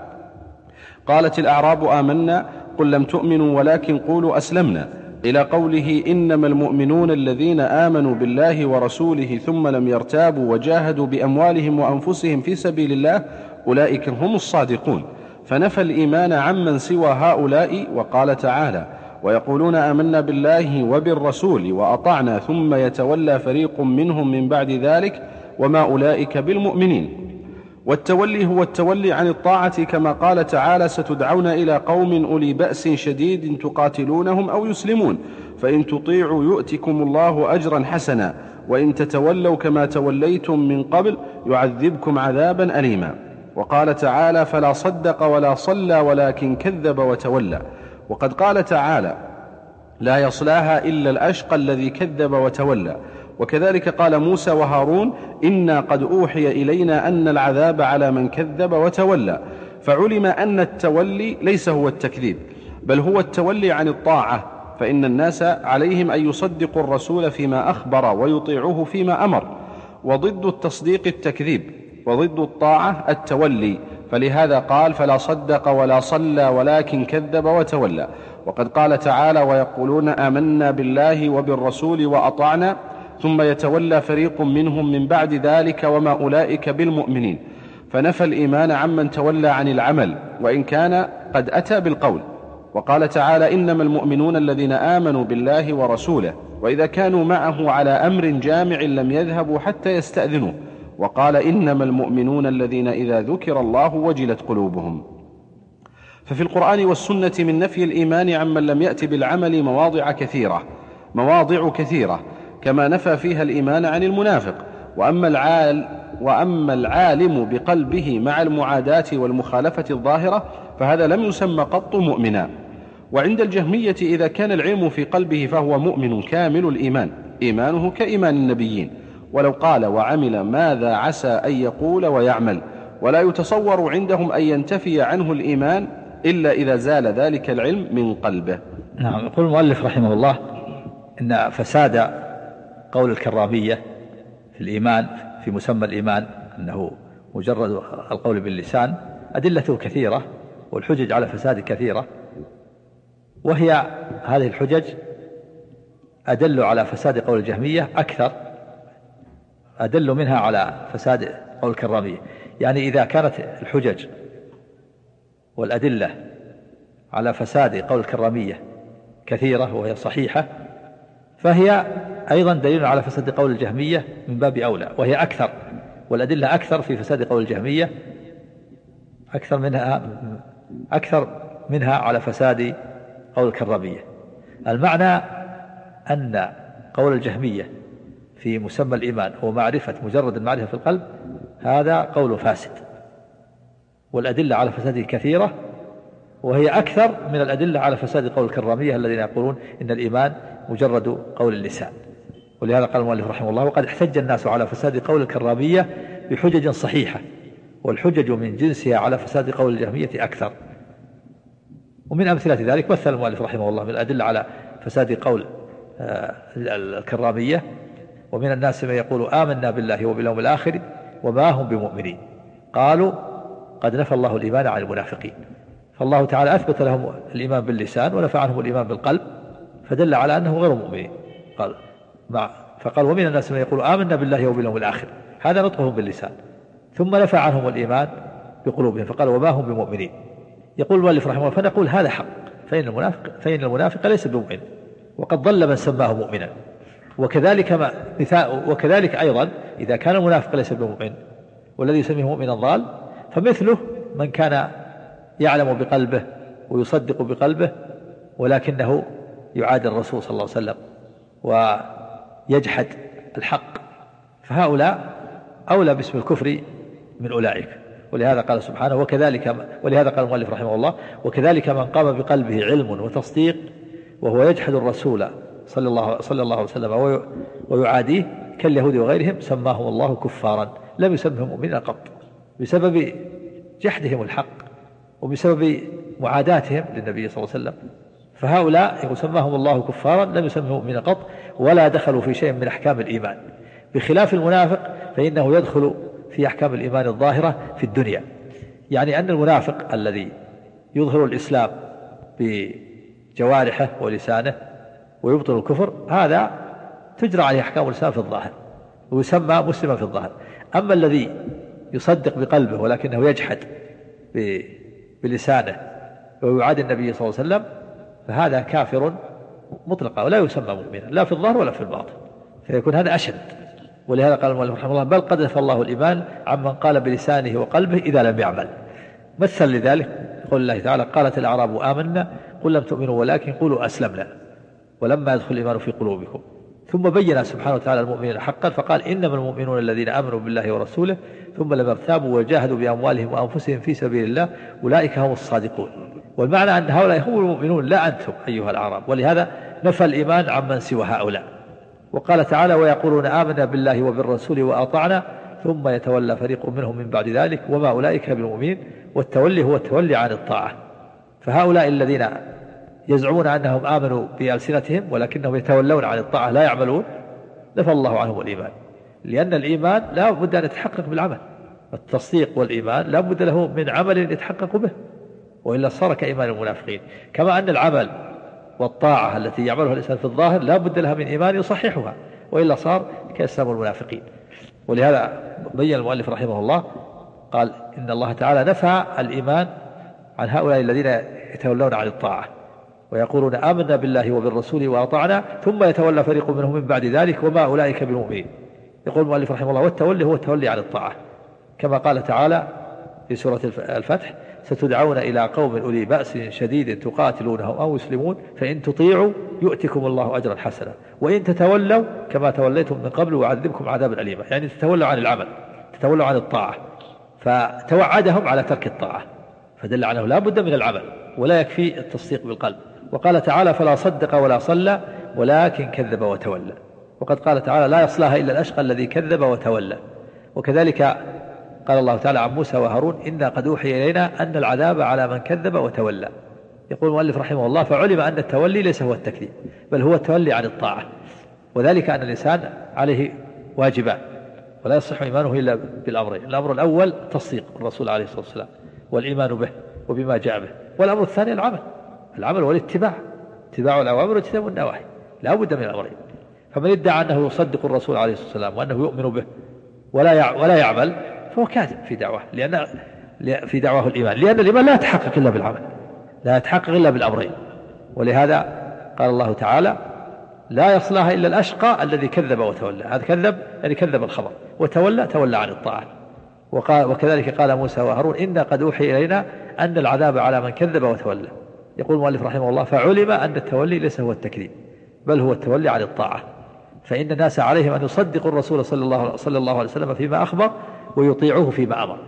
قالت الأعراب آمنا قل لم تؤمنوا ولكن قولوا أسلمنا، إلى قوله إنما المؤمنون الذين آمنوا بالله ورسوله ثم لم يرتابوا وجاهدوا بأموالهم وأنفسهم في سبيل الله أولئك هم الصادقون. فنفى الإيمان عمن سوى هؤلاء، وقال تعالى ويقولون آمنا بالله وبالرسول وأطعنا ثم يتولى فريق منهم من بعد ذلك وما أولئك بالمؤمنين. والتولي هو التولي عن الطاعة، كما قال تعالى ستدعون إلى قوم أولي بأس شديد تقاتلونهم أو يسلمون فإن تطيعوا يؤتكم الله أجرا حسنا وإن تتولوا كما توليتم من قبل يعذبكم عذابا أليما. وقال تعالى فلا صدق ولا صلى ولكن كذب وتولى. وقد قال تعالى لا يصلاها إلا الأشقى الذي كذب وتولى. وكذلك قال موسى وهارون إنا قد أوحي إلينا أن العذاب على من كذب وتولى. فعلم أن التولي ليس هو التكذيب بل هو التولي عن الطاعة، فإن الناس عليهم أن يصدقوا الرسول فيما أخبر ويطيعوه فيما أمر، وضد التصديق التكذيب وضد الطاعة التولي، فلهذا قال فلا صدق ولا صلى ولكن كذب وتولى. وقد قال تعالى: ويقولون آمنا بالله وبالرسول وأطعنا ثم يتولى فريق منهم من بعد ذلك وما أولئك بالمؤمنين، فنفى الإيمان عمن تولى عن العمل وإن كان قد أتى بالقول. وقال تعالى: إنما المؤمنون الذين آمنوا بالله ورسوله وإذا كانوا معه على أمر جامع لم يذهبوا حتى يستأذنوه. وقال: إنما المؤمنون الذين إذا ذكر الله وجلت قلوبهم. ففي القرآن والسنة من نفي الإيمان عمن لم يأت بالعمل مواضع كثيرة كما نفى فيها الإيمان عن المنافق. وأما العالم بقلبه مع المعاداة والمخالفة الظاهرة فهذا لم يسمى قط مؤمنا. وعند الجهمية إذا كان العلم في قلبه فهو مؤمن كامل الإيمان، إيمانه كإيمان النبيين، ولو قال وعمل ماذا عسى أن يقول ويعمل. ولا يتصور عندهم أن ينتفي عنه الإيمان إلا إذا زال ذلك العلم من قلبه. نعم. يقول المؤلف رحمه الله إن فساد قول الكرامية في الإيمان، في مسمى الإيمان أنه مجرد القول باللسان، أدلته كثيرة والحجج على فساد كثيرة، وهي هذه الحجج أدل على فساد قول الجهمية أكثر، أدل منها على فساد قول الكرامية. يعني إذا كانت الحجج والأدلة على فساد قول الكرامية كثيرة وهي صحيحة، فهي أيضا دليل على فساد قول الجهمية من باب أولى، وهي أكثر، والأدلة أكثر في فساد قول الجهمية أكثر منها على فساد قول الكرامية. المعنى أن قول الجهمية في مسمى الإيمان هو مجرد المعرفة في القلب، هذا قول فاسد، والأدلة على فساده كثيرة، وهي أكثر من الأدلة على فساد قول الكرامية الذين يقولون إن الإيمان مجرد قول اللسان. ولهذا قال المؤلف رحمه الله: وقد احتج الناس على فساد قول الكرامية بحجج صحيحة، والحجج من جنسها على فساد قول الجهمية أكثر. ومن أمثلة ذلك مثل المؤلف رحمه الله من الأدلة على فساد قول الكرامية: ومن الناس من يقول آمنا بالله وباليوم الآخر وما هم بمؤمنين، قالوا قد نفى الله الإيمان عن المنافقين. فالله تعالى أثبت لهم الإيمان باللسان ونفى عنهم الإيمان بالقلب، فدل على أنه غير مؤمنين. فقال: ومن الناس من يقول آمنا بالله وباليوم الآخر، هذا نطقهم باللسان، ثم نفى عنهم الإيمان بقلوبهم، فقال: وما هم بمؤمنين. يقول المؤلف رحمه الله: فنقول هذا حق، فإن المنافق ليس بمؤمن، وقد ضل من سماه مؤمنا. وكذلك أيضا إذا كان المنافق ليس بمؤمن والذي يسميه مؤمنا ضال، فمثله من كان يعلم بقلبه ويصدق بقلبه ولكنه يعادي الرسول صلى الله عليه وسلم ويجحد الحق، فهؤلاء أولى باسم الكفر من أولئك. ولهذا قال سبحانه: ولهذا قال المؤلف رحمه الله: وكذلك من قام بقلبه علم وتصديق وهو يجحد الرسول صلى الله عليه وسلم ويعاديه كاليهود وغيرهم سماهم الله كفارا، لم يسمهم مؤمنا قط، بسبب جحدهم الحق وبسبب معاداتهم للنبي صلى الله عليه وسلم. فهؤلاء سماهم الله كفارا لم يسمهم مؤمنا قط، ولا دخلوا في شيء من أحكام الإيمان، بخلاف المنافق فإنه يدخل في أحكام الإيمان الظاهرة في الدنيا. يعني أن المنافق الذي يظهر الإسلام بجوارحه ولسانه ويبطل الكفر، هذا تجرى عليه أحكام الإسلام في الظاهر ويسمى مسلما في الظاهر. أما الذي يصدق بقلبه ولكنه يجحد بلسانه ويعادي النبي صلى الله عليه وسلم، فهذا كافر مطلقا ولا يسمى مؤمنا لا في الظاهر ولا في الباطن، فيكون هذا أشد. ولهذا قال المؤلف رحمه الله: بل قد نفى الله الإيمان عمن قال بلسانه وقلبه إذا لم يعمل. مثل لذلك قول الله تعالى: قالت الأعراب آمنا قل لم تؤمنوا ولكن قولوا أسلمنا ولما يدخل الإيمان في قلوبكم. ثم بين سبحانه وتعالى المؤمنين حقا فقال: إنما المؤمنون الذين آمنوا بالله ورسوله ثم لم يرتابوا وجاهدوا بأموالهم وأنفسهم في سبيل الله أولئك هم الصادقون. والمعنى أن هؤلاء هم المؤمنون لا أنتم أيها الأعراب، ولهذا نفى الإيمان عمن سوى هؤلاء. وقال تعالى: ويقولون آمنا بالله وبالرسول وأطعنا ثم يتولى فريق منهم من بعد ذلك وما أولئك بالمؤمنين. والتولي هو التولي عن الطاعة. فهؤلاء الذين يزعمون أنهم آمنوا بألسنتهم ولكنهم يتولون عن الطاعة لا يعملون، نفى الله عنهم الإيمان، لأن الإيمان لا بد أن يتحقق بالعمل. التصديق والإيمان لا بد له من عمل يتحقق به، وإلا صار كإيمان المنافقين. كما أن العمل والطاعة التي يعملها الإنسان في الظاهر لا بد لها من إيمان يصححها، وإلا صار كإسلام المنافقين. ولهذا بين المؤلف رحمه الله قال إن الله تعالى نفى الإيمان عن هؤلاء الذين يتولون عن الطاعة ويقولون آمنا بالله وبالرسول وأطعنا ثم يتولى فريق منهم من بعد ذلك وما أولئك بالمؤمنين. يقول المؤلف رحمه الله والتولي هو التولي عن الطاعة، كما قال تعالى في سورة الفتح ستدعون إلى قوم أولي بأس شديد تقاتلونهم أو يسلمون فإن تطيعوا يؤتكم الله أجرا حسنا وإن تتولوا كما توليتم من قبل ويعذبكم عذابا أليما. يعني تتولوا عن العمل، تتولوا عن الطاعة، فتوعدهم على ترك الطاعة، فدل عنه لا بد من العمل ولا يكفي التصديق بالقلب. وقال تعالى فلا صدق ولا صلى ولكن كذب وتولى. وقد قال تعالى لا يصلاها إلا الأشقى الذي كذب وتولى. وكذلك قال الله تعالى عن موسى وهارون إنا قد أوحي إلينا أن العذاب على من كذب وتولى. يقول المؤلف رحمه الله فعلم أن التولي ليس هو التكذيب بل هو التولي عن الطاعة، وذلك أن الإنسان عليه واجبان ولا يصح إيمانه إلا بالأمرين. الأمر الأول تصديق الرسول عليه الصلاة والسلام والإيمان به وبما جاء به، والأمر الثاني العمل والاتباع، اتباع الأوامر واجتناب النواهي، لا بد من الأمرين. فمن ادعى أنه يصدق الرسول عليه الصلاة والسلام وأنه يؤمن به ولا يعمل فهو كاذب في دعواه، في دعواه الإيمان، لأن الإيمان لا يتحقق إلا بالعمل، لا يتحقق إلا بالأمرين. ولهذا قال الله تعالى لا يصلاها إلا الأشقى الذي كذب وتولى. هذا كذب يعني كذب الخبر، تولى عن الطاعة. وكذلك قال موسى وهارون إنا قد أوحي إلينا أن العذاب على من كذب وتولى. يقول المؤلف رحمه الله فعلم أن التولي ليس هو التكذيب بل هو التولي عن الطاعة، فإن الناس عليهم أن يصدقوا الرسول صلى الله عليه وسلم فيما أخبر ويطيعوه فيما أمر.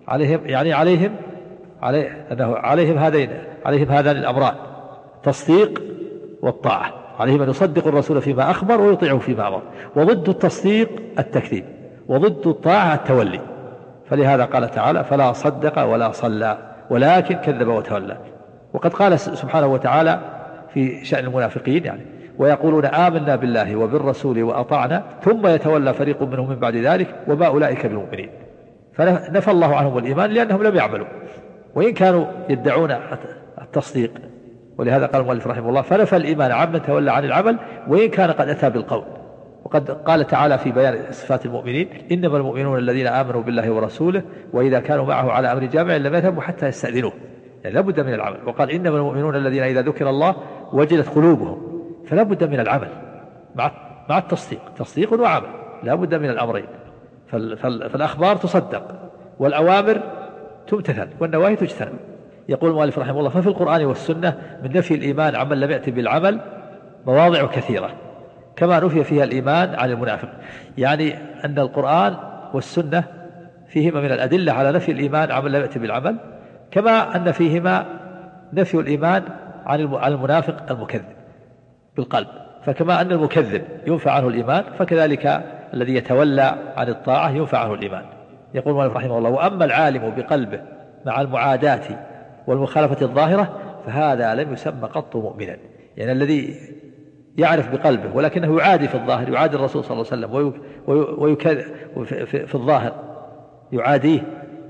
عليهم هذان الأمران تصديق والطاعة. عليهم أن يصدقوا الرسول فيما أخبر ويطيعوه فيما أمر، وضد التصديق التكذيب وضد الطاعة التولي. فلهذا قال تعالى فلا صدق ولا صلى ولكن كذب وتولى. وقد قال سبحانه وتعالى في شأن المنافقين يعني ويقولون آمنا بالله وبالرسول وأطعنا ثم يتولى فريق منهم من بعد ذلك وما أولئك بالمؤمنين. فنفى الله عنهم الإيمان لأنهم لم يعملوا وإن كانوا يدعون التصديق. ولهذا قال المؤلف رحمه الله فنفى الإيمان عمن تولى عن العمل وإن كان قد أتى بالقول. وقد قال تعالى في بيان صفات المؤمنين إنما المؤمنون الذين آمنوا بالله ورسوله وإذا كانوا معه على أمر جامع لم يذهبوا حتى يستأذنوه، يعني لا بد من العمل. وقال إنما المؤمنون الذين إذا ذكر الله وجلت قلوبهم، فلا بد من العمل مع التصديق، تصديق وعمل، لا بد من الأمرين. فالأخبار تصدق والأوامر تمتثل والنواهي تجتنب. يقول المؤلف رحمه الله ففي القرآن والسنة من نفي الإيمان عمن لم يأتي بالعمل مواضع كثيرة كما نفي فيها الإيمان عن المنافق. يعني أن القرآن والسنة فيهما من الأدلة على نفي الإيمان عمن لم يأتي بالعمل، كما أن فيهما نفي الإيمان عن المنافق المكذب بالقلب. فكما أن المكذب ينفع عنه الإيمان فكذلك الذي يتولى عن الطاعة ينفع عنه الإيمان. يقول المؤلف رحمه الله وأما العالم بقلبه مع المعاداة والمخالفة الظاهرة فهذا لم يسمى قط مؤمنا. يعني الذي يعرف بقلبه ولكنه يعادي في الظاهر، يعادي الرسول صلى الله عليه وسلم ويكذب في الظاهر، يعاديه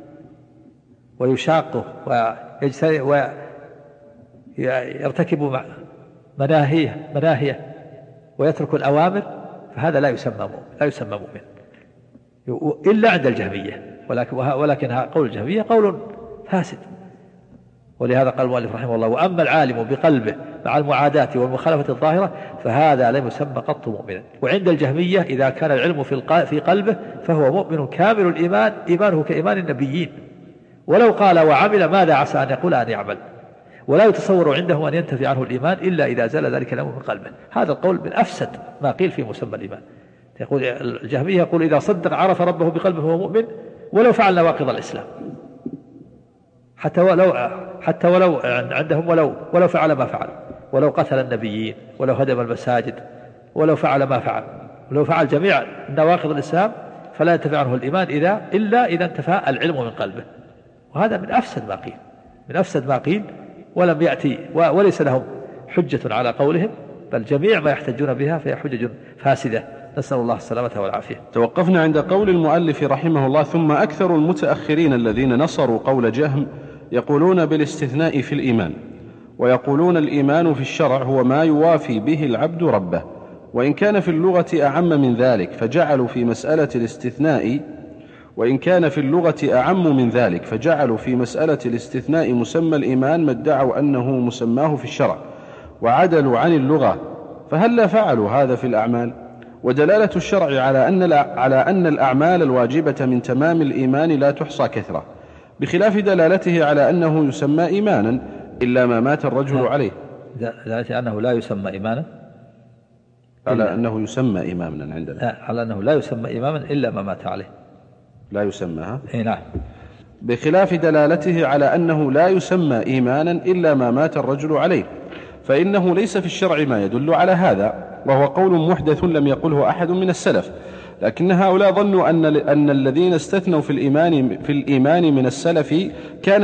ويشاقه ويرتكب مناهيه ويترك الأوامر، فهذا لا يسمى مؤمن إلا عند الجهمية، ولكن قول الجهمية قول فاسد. ولهذا قال المؤلف رحمه الله وأما العالم بقلبه مع المعاداة والمخالفة الظاهرة فهذا لم يسمى قط مؤمنا. وعند الجهمية إذا كان العلم في قلبه فهو مؤمن كامل الإيمان، إيمانه كإيمان النبيين، ولو قال وعمل ماذا عسى أن يقول أن يعمل، ولا يتصور عندهم أن ينتفي عنه الإيمان إلا إذا زال ذلك الأمر من قلبه. هذا القول من أفسد ما قيل في مسمى الإيمان. يقول الجهمية يقول إذا صدق عرف ربه بقلبه فهو مؤمن ولو فعل نواقض الإسلام، حتى ولو عندهم ولو فعل ما فعل، ولو قتل النبيين، ولو هدم المساجد، ولو فعل ما فعل، ولو فعل جميع نواقض الإسلام فلا ينتفع عنه الإيمان إلا إذا انتفى العلم من قلبه. وهذا من أفسد ما قيل ولم يأتي وليس لهم حجة على قولهم، بل جميع ما يحتجون بها فهي حجج فاسدة، نسأل الله السلامة والعافية. توقفنا عند قول المؤلف رحمه الله ثم أكثر المتأخرين الذين نصروا قول جهم يقولون بالاستثناء في الإيمان، ويقولون الإيمان في الشرع هو ما يوافي به العبد ربه، وإن كان في اللغة أعم من ذلك فجعلوا في مسألة الاستثناء مسمى الإيمان ما ادعوا أنه مسماه في الشرع وعدلوا عن اللغة، فهل فعلوا هذا في الأعمال؟ ودلالة الشرع على أن الأعمال الواجبة من تمام الإيمان لا تحصى كثرة، بخلاف دلالته على أنه يسمى إيمانا إلا ما مات الرجل عليه. دلالته أنه لا يسمى إيمانا، على أنه يسمى إماما عندنا، على أنه لا يسمى إماما إلا ما مات عليه، لا يسمى. نعم. بخلاف دلالته على أنه لا يسمى إيمانا إلا ما مات الرجل عليه، فإنه ليس في الشرع ما يدل على هذا، وهو قول محدث لم يقله أحد من السلف، لكن هؤلاء ظنوا أن الذين استثنوا في الإيمان من السلف كان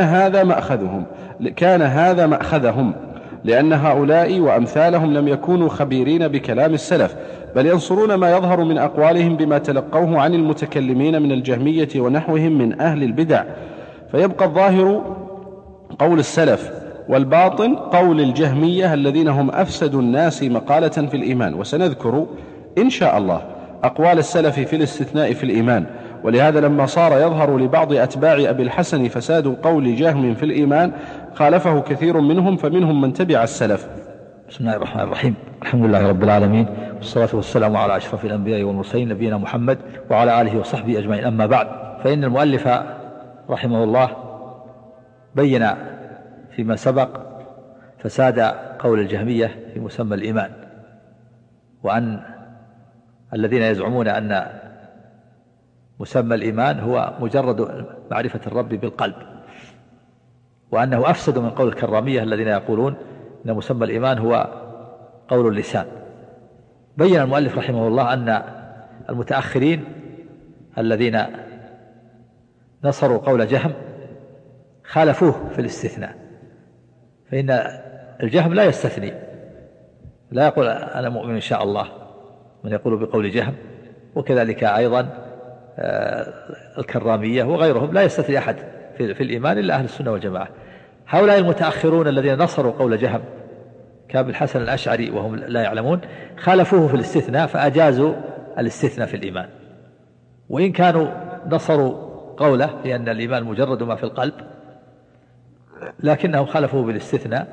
هذا مأخذهم، لأن هؤلاء وأمثالهم لم يكونوا خبيرين بكلام السلف، بل ينصرون ما يظهر من أقوالهم بما تلقوه عن المتكلمين من الجهمية ونحوهم من أهل البدع، فيبقى الظاهر قول السلف والباطن قول الجهمية الذين هم أفسد الناس مقالة في الإيمان. وسنذكر إن شاء الله أقوال السلف في الاستثناء في الإيمان، ولهذا لما صار يظهر لبعض أتباع أبي الحسن فساد قول جهم في الإيمان خالفه كثير منهم، فمنهم من تبع السلف. بسم الله الرحمن الرحيم، الحمد لله رب العالمين، والصلاة والسلام على أشرف الأنبياء والمرسلين نبينا محمد وعلى آله وصحبه أجمعين. أما بعد، فإن المؤلف رحمه الله بين فيما سبق فساد قول الجهمية في مسمى الإيمان، وأن الذين يزعمون أن مسمى الإيمان هو مجرد معرفة الرب بالقلب، وأنه أفسد من قول الكرامية الذين يقولون أن مسمى الإيمان هو قول اللسان. بين المؤلف رحمه الله أن المتأخرين الذين نصروا قول جهم خالفوه في الاستثناء، فإن الجهم لا يستثني، لا يقول أنا مؤمن إن شاء الله من يقول بقول جهم، وكذلك أيضا الكرامية وغيرهم لا يستثني أحد في الإيمان إلا أهل السنة والجماعة. هؤلاء المتأخرون الذين نصروا قول جهم كأبي الحسن الأشعري وهم لا يعلمون خالفوه في الاستثناء فأجازوا الاستثناء في الإيمان، وإن كانوا نصروا قوله لأن الإيمان مجرد ما في القلب، لكنهم خالفوه بالاستثناء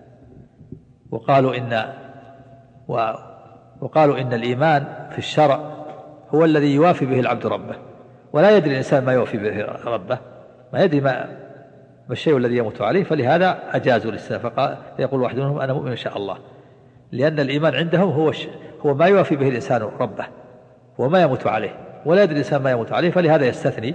وقالوا إن الإيمان في الشرع هو الذي يوافي به العبد ربه، ولا يدري الإنسان ما يوافي به ربه، ما يدري ما الشيء الذي يموت عليه، فلهذا أجازوا الاستثناء. فيقول واحد منهم أنا مؤمن إن شاء الله، لأن الإيمان عندهم هو ما يوافي به الإنسان ربه وما يموت عليه، ولا يدري الإنسان ما يموت عليه، فلهذا يستثني.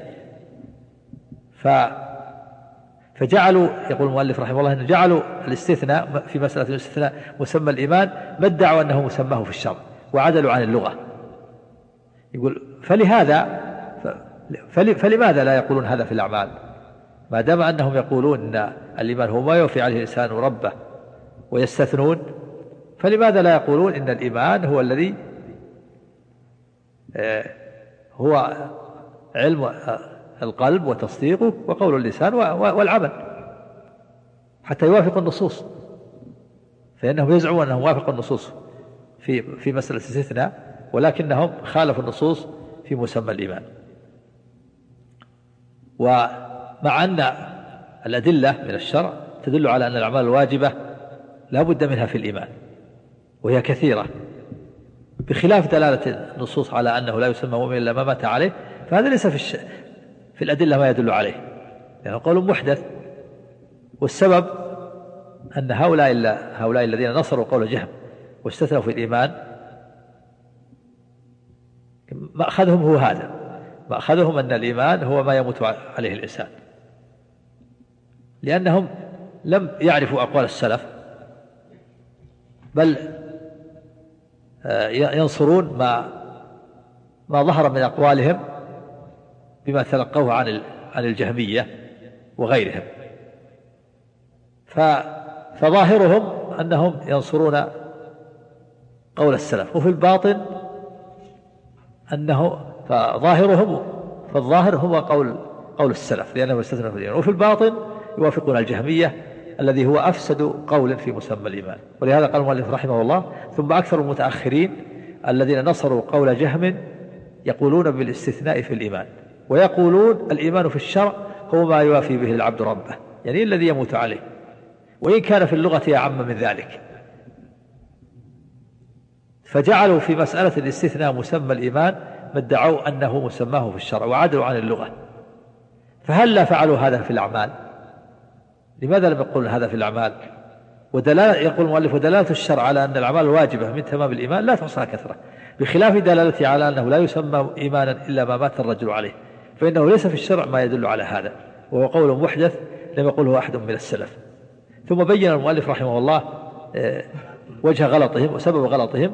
فجعلوا، يقول المؤلف رحمه الله، أن جعلوا الاستثناء في مسألة الاستثناء مسمى الإيمان ما ادعوا أنه مسماه في الشرع وعدلوا عن اللغة. يقول فلماذا لا يقولون هذا في الأعمال؟ ما دام أنهم يقولون أن الإيمان هو ما يوفي عليه الإنسان ربه ويستثنون، فلماذا لا يقولون إن الإيمان هو الذي هو علم القلب وتصديقه وقول اللسان والعمل حتى يوافق النصوص، فإنهم يزعمون أنهم وافقوا النصوص في مسألة الاستثناء، ولكنهم خالفوا النصوص في مسمى الإيمان. ومع أن الأدلة من الشرع تدل على أن الأعمال الواجبة لا بد منها في الإيمان، وهي كثيرة، بخلاف دلالة النصوص على أنه لا يسمى مؤمن إلا ما مات عليه، فهذا ليس في الأدلة ما يدل عليه، لأنه قول محدث. والسبب أن هؤلاء الذين نصروا قول جهم واستثنوا في الإيمان مأخذهم هو هذا، مأخذهم أن الإيمان هو ما يموت عليه الإنسان، لأنهم لم يعرفوا أقوال السلف، بل ينصرون ما ظهر من أقوالهم بما تلقوه عن الجهمية وغيرهم، فظاهرهم أنهم ينصرون قول السلف، وفي الباطن فالظاهر هو قول السلف لأنه استثنى في الدين، وفي الباطن يوافقون الجهمية الذي هو أفسد قول في مسمى الإيمان. ولهذا قال المؤلف رحمه الله: ثم أكثر المتأخرين الذين نصروا قول جهم يقولون بالاستثناء في الإيمان، ويقولون الإيمان في الشرع هو ما يوافي به العبد ربه، يعني الذي يموت عليه، وإن كان في اللغة أعم من ذلك. فجعلوا في مسألة الاستثناء مسمى الإيمان ما ادعوا أنه مسماه في الشرع وعدلوا عن اللغة. فهل لا فعلوا هذا في الأعمال؟ لماذا لم يقولون هذا في الأعمال؟ يقول المؤلف: ودلالة الشرع على أن الأعمال الواجبة من تمام الإيمان لا تحصى كثرة، بخلاف دلالته على أنه لا يسمى إيمانا إلا ما مات الرجل عليه، فإنه ليس في الشرع ما يدل على هذا، وهو قول محدث لم يقله أحد من السلف. ثم بين المؤلف رحمه الله وجه غلطهم وسبب غلطهم،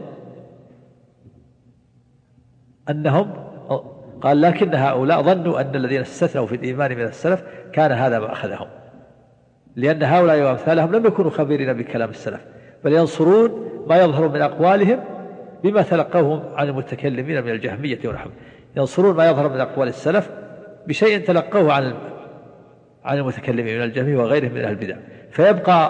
أنهم قال: لكن هؤلاء ظنوا أن الذين استثنوا في الإيمان من السلف كان هذا ما أخذهم، لأن هؤلاء وأمثالهم لم يكونوا خبيرين بكلام السلف، بل ينصرون ما يظهر من أقوالهم بما تلقوهم عن المتكلمين من الجهمية ونحوهم، ينصرون ما يظهر من أقوال السلف بشيء تلقوه عن المتكلمين من الجهمية وغيرهم من أهل البدع، فيبقى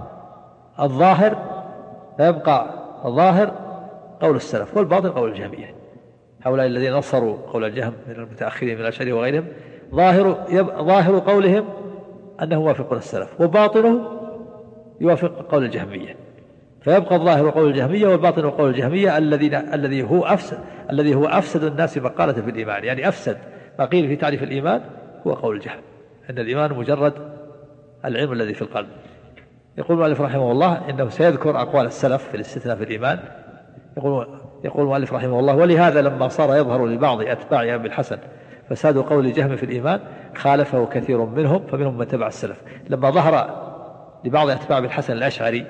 الظاهر قول السلف والباطن قول الجهمية. هؤلاء الذين نصروا قول الجهم من المتأخرين من الأشاعرة وغيرهم ظاهر قولهم أنه يوافق السلف، وباطنه يوافق قول الجهمية، فيبقى الظاهر قول الجهمية والباطن قول الجهمية الذي هو أفسد الناس مقالة في الإيمان، يعني أفسد ما قيل في تعريف الإيمان هو قول الجهم، أن الإيمان مجرد العلم الذي في القلب. يقول المؤلف رحمه الله إنه سيذكر أقوال السلف في الاستثناء في الإيمان. يقول المؤلف رحمه الله: ولهذا لما صار يظهر لبعض أتباع أبي الحسن فساد قول الجهم في الإيمان خالفه كثير منهم، فمنهم من تبع السلف. لما ظهر لبعض أتباع أبي الحسن الأشعري،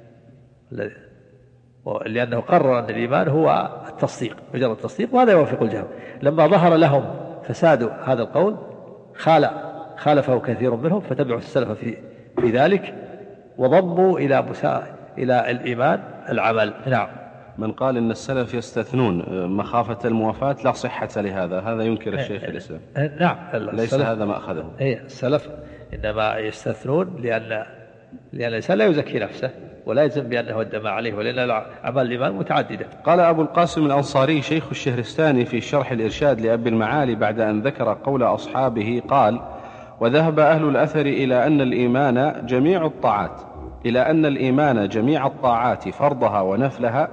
لأنه قرر أن الإيمان هو التصديق، مجرد التصديق، وهذا يوافق الجهم، لما ظهر لهم فساد هذا القول خالفه كثير منهم فتبعوا السلف في ذلك، وضموا إلى الإيمان العمل. نعم. من قال إن السلف يستثنون مخافة الموافاة لا صحة لهذا، هذا ينكر الشيخ الإسلام. نعم، ليس هذا ما أخذه. السلف إنما يستثنون لأن الإنسان لا يزكي نفسه ولا يلزم بأنه أدى ما عليه، ولأن أعمال الإيمان متعددة. قال أبو القاسم الأنصاري شيخ الشهرستاني في شرح الإرشاد لأبي المعالي بعد أن ذكر قول أصحابه قال: وذهب أهل الأثر إلى أن الإيمان جميع الطاعات فرضها ونفلها،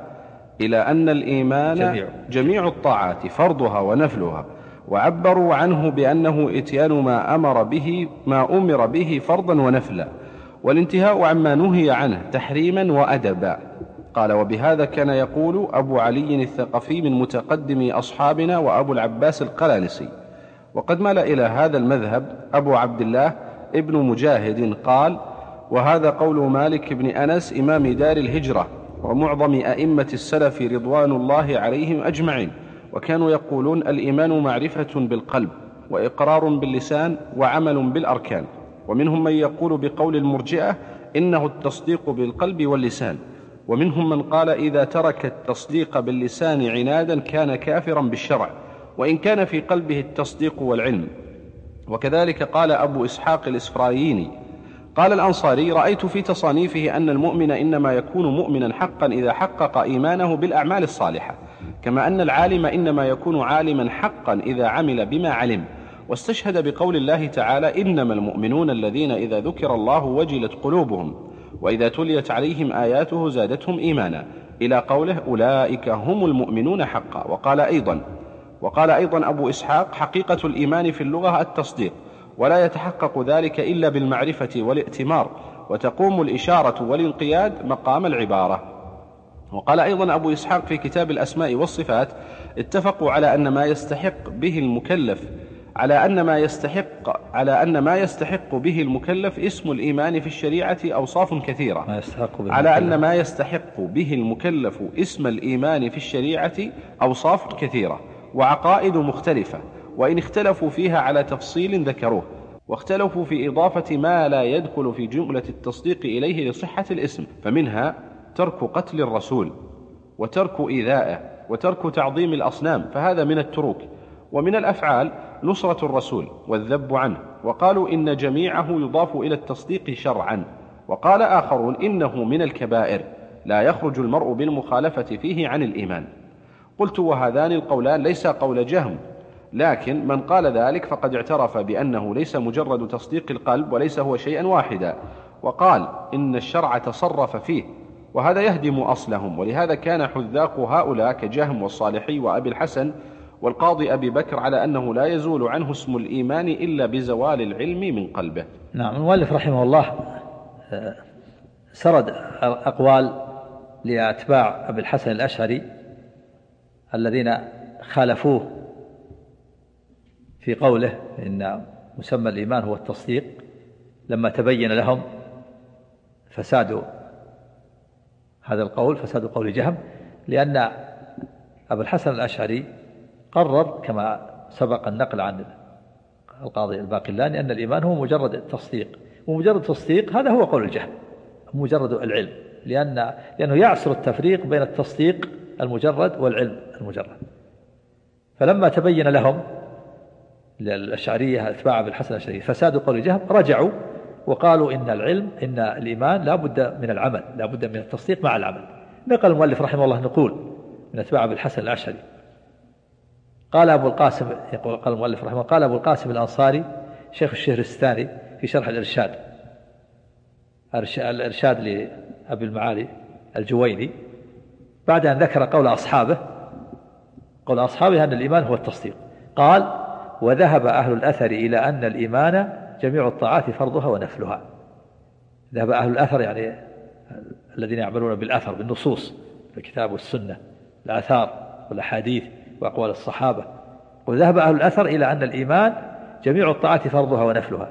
وعبروا عنه بأنه إتيان ما أمر به فرضا ونفلا، والانتهاء عما نهي عنه تحريما وأدبا. قال: وبهذا كان يقول أبو علي الثقفي من متقدمي أصحابنا وأبو العباس القلانسي. وقد مال إلى هذا المذهب أبو عبد الله ابن مجاهد قال: وهذا قول مالك بن أنس إمام دار الهجرة ومعظم أئمة السلف رضوان الله عليهم أجمعين، وكانوا يقولون الإيمان معرفة بالقلب وإقرار باللسان وعمل بالأركان. ومنهم من يقول بقول المرجئة إنه التصديق بالقلب واللسان، ومنهم من قال إذا ترك التصديق باللسان عنادا كان كافرا بالشرع وإن كان في قلبه التصديق والعلم. وكذلك قال أبو إسحاق الإسفرايني. قال الأنصاري: رأيت في تصانيفه أن المؤمن إنما يكون مؤمنا حقا إذا حقق إيمانه بالأعمال الصالحة، كما أن العالم إنما يكون عالما حقا إذا عمل بما علم. واستشهد بقول الله تعالى: إنما المؤمنون الذين إذا ذكر الله وجلت قلوبهم وإذا تليت عليهم آياته زادتهم إيمانا، إلى قوله: أولئك هم المؤمنون حقا. وقال أيضا أبو إسحاق: حقيقة الإيمان في اللغة التصديق، ولا يتحقق ذلك إلا بالمعرفة والائتمار، وتقوم الإشارة والانقياد مقام العبارة. وقال أيضا أبو إسحاق في كتاب الأسماء والصفات: اتفقوا على أن ما يستحق به المكلف اسم الإيمان في الشريعة أوصاف كثيرة. وعقائد مختلفة، وإن اختلفوا فيها على تفصيل ذكروه، واختلفوا في إضافة ما لا يدخل في جملة التصديق إليه لصحة الاسم، فمنها ترك قتل الرسول وترك إيذائه وترك تعظيم الأصنام، فهذا من التروك. ومن الأفعال نصرة الرسول والذب عنه. وقالوا إن جميعه يضاف إلى التصديق شرعا، وقال آخرون إنه من الكبائر لا يخرج المرء بالمخالفة فيه عن الإيمان. قلت وهذان القولان ليس قول جهم، لكن من قال ذلك فقد اعترف بأنه ليس مجرد تصديق القلب وليس هو شيئا واحدا، وقال إن الشرع تصرف فيه، وهذا يهدم أصلهم. ولهذا كان حذاق هؤلاء كجهم والصالحي وأبي الحسن والقاضي أبي بكر على أنه لا يزول عنه اسم الإيمان إلا بزوال العلم من قلبه. نعم. المؤلف رحمه الله سرد أقوال لأتباع أبي الحسن الأشعري الذين خالفوه في قوله إن مسمى الإيمان هو التصديق، لما تبين لهم فساد هذا القول، فساد قول جهم، لأن أبو الحسن الأشعري قرر كما سبق النقل عن القاضي الباقلاني أن الإيمان هو مجرد التصديق، ومجرد التصديق هذا هو قول الجهم، مجرد العلم، لأنه يعصر التفريق بين التصديق المجرد والعلم المجرد. فلما تبين لهم للأشعرية أتباع أبي الحسن الأشعري فساد قول الجهم، رجعوا وقالوا إن الإيمان لا بد من العمل، لا بد من التصديق مع العمل. نقل المؤلف رحمه الله نقول من أتباع أبي الحسن الأشعري قال أبو القاسم، قال المؤلف رحمه الله، قال أبو القاسم الأنصاري شيخ الشهرستاني في شرح الإرشاد لأبي المعالي الجويني بعد أن ذكر قول أصحابه أن الإيمان هو التصديق، قال: وذهب أهل الأثر إلى أن الإيمان جميع الطاعات فرضها ونفلها. ذهب أهل الأثر يعني الذين يعملون بالأثر، بالنصوص، الكتاب والسنة، الآثار والأحاديث وأقوال الصحابة. وذهب أهل الأثر إلى أن الإيمان جميع الطاعات فرضها ونفلها.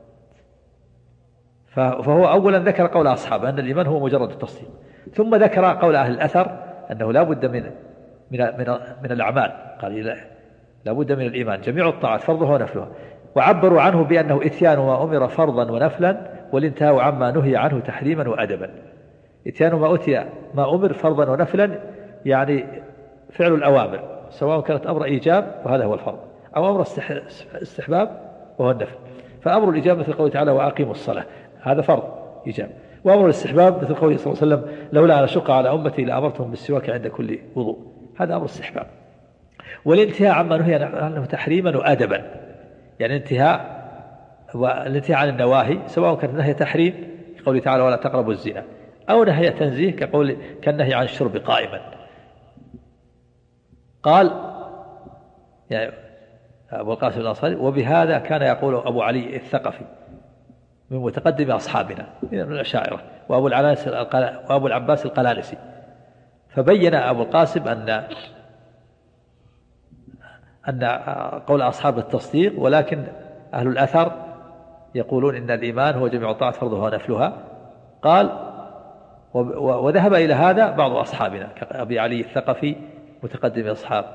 فهو أولا ذكر قول أصحابه أن الإيمان هو مجرد التصديق، ثم ذكر قول أهل الأثر أنه لا بد من الأعمال، قال لا بد من الإيمان جميع الطاعات فرضها ونفلها، وعبروا عنه بأنه إتيان ما أمر فرضا ونفلا، والانتهاء عما نهي عنه تحريما وأدبا. إتيان ما أتي ما أمر فرضا ونفلا يعني فعل الأوامر، سواء كانت أمر إيجاب وهذا هو الفرض، أو أمر استحباب وهو النفل. فأمر الإيجاب مثل قوله تعالى: وأقيموا الصلاة، هذا فرض إيجاب. وأمر الاستحباب مثل قوله صلى الله عليه وسلم: لولا أن أشق على أمتي لأمرتهم بالسواك عند كل وضوء، هذا أمر استحباب. والانتهاء عما نهي عنه تحريما وأدبا، يعني الانتهاء عن النواهي، سواء كان نهي تحريم كقوله تعالى: ولا تقربوا الزنا، أو نهي تنزيه كالنهي عن الشرب قائما. قال يعني أبو القاسم الأنصاري: وبهذا كان يقول أبو علي الثقفي من متقدم أصحابنا من الأشاعرة، وأبو العباس القلالسي. فبين أبو القاسم أن قول أصحاب التصديق، ولكن أهل الأثر يقولون إن الإيمان هو جميع الطاعات فرضها ونفلها. قال: وذهب إلى هذا بعض أصحابنا كأبي علي الثقفي متقدم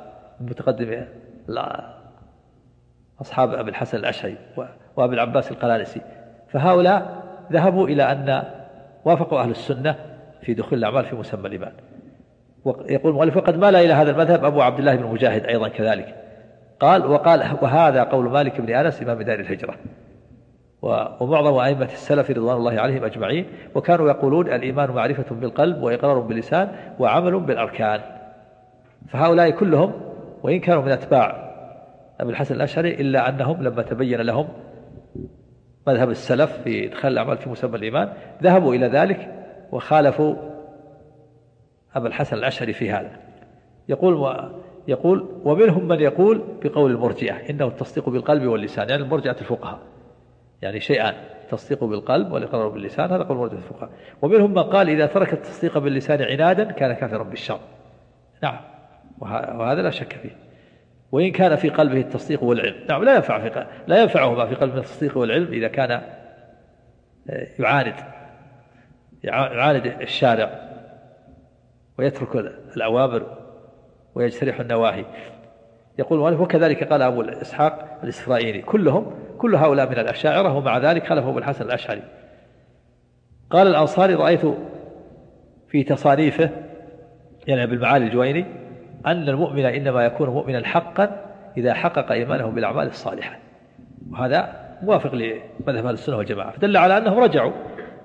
أصحاب أبي الحسن الأشعري وأبي العباس القلالسي. فهؤلاء ذهبوا إلى أن وافقوا أهل السنة في دخول الأعمال في مسمى الإيمان. ويقول المؤلف: وقد مال إلى هذا المذهب أبو عبد الله بن مجاهد أيضا كذلك. قال: وهذا قول مالك بن أنس إمام دار الهجرة ومعظم أئمة السلف رضوان الله عليهم أجمعين، وكانوا يقولون: الإيمان معرفة بالقلب وإقرار باللسان وعمل بالأركان. فهؤلاء كلهم وإن كانوا من أتباع أبي الحسن الأشعري إلا أنهم لما تبين لهم مذهب السلف في إدخال الأعمال في مسمى الإيمان ذهبوا إلى ذلك وخالفوا أبي الحسن الأشعري في هذا. يقول: ومنهم من يقول بقول المرجئة إنه التصديق بالقلب واللسان، يعني المرجئة الفقهاء، يعني شيئان: التصديق بالقلب والإقرار باللسان، هذا قول مرجئة الفقهاء. ومنهم من قال: إذا ترك التصديق باللسان عنادا كان كافرا بالشرع. نعم، وهذا لا شك فيه. وإن كان في قلبه التصديق والعلم، نعم، لا ينفعهما في قلبه التصديق والعلم إذا كان يعاند الشارع ويترك الأوامر ويجترح النواهي. يقول المؤلف: وكذلك قال أبو إسحاق الإسفرايني. كل هؤلاء من الأشاعرة، ومع ذلك خالفوا أبو الحسن الأشعري. قال الأنصاري: رأيت في تصانيفه يعني أبي المعالي الجويني أن المؤمن إنما يكون مؤمنا حقا إذا حقق إيمانه بالأعمال الصالحة، وهذا موافق لمذهب أهل السنة والجماعة. فدل على أنهم رجعوا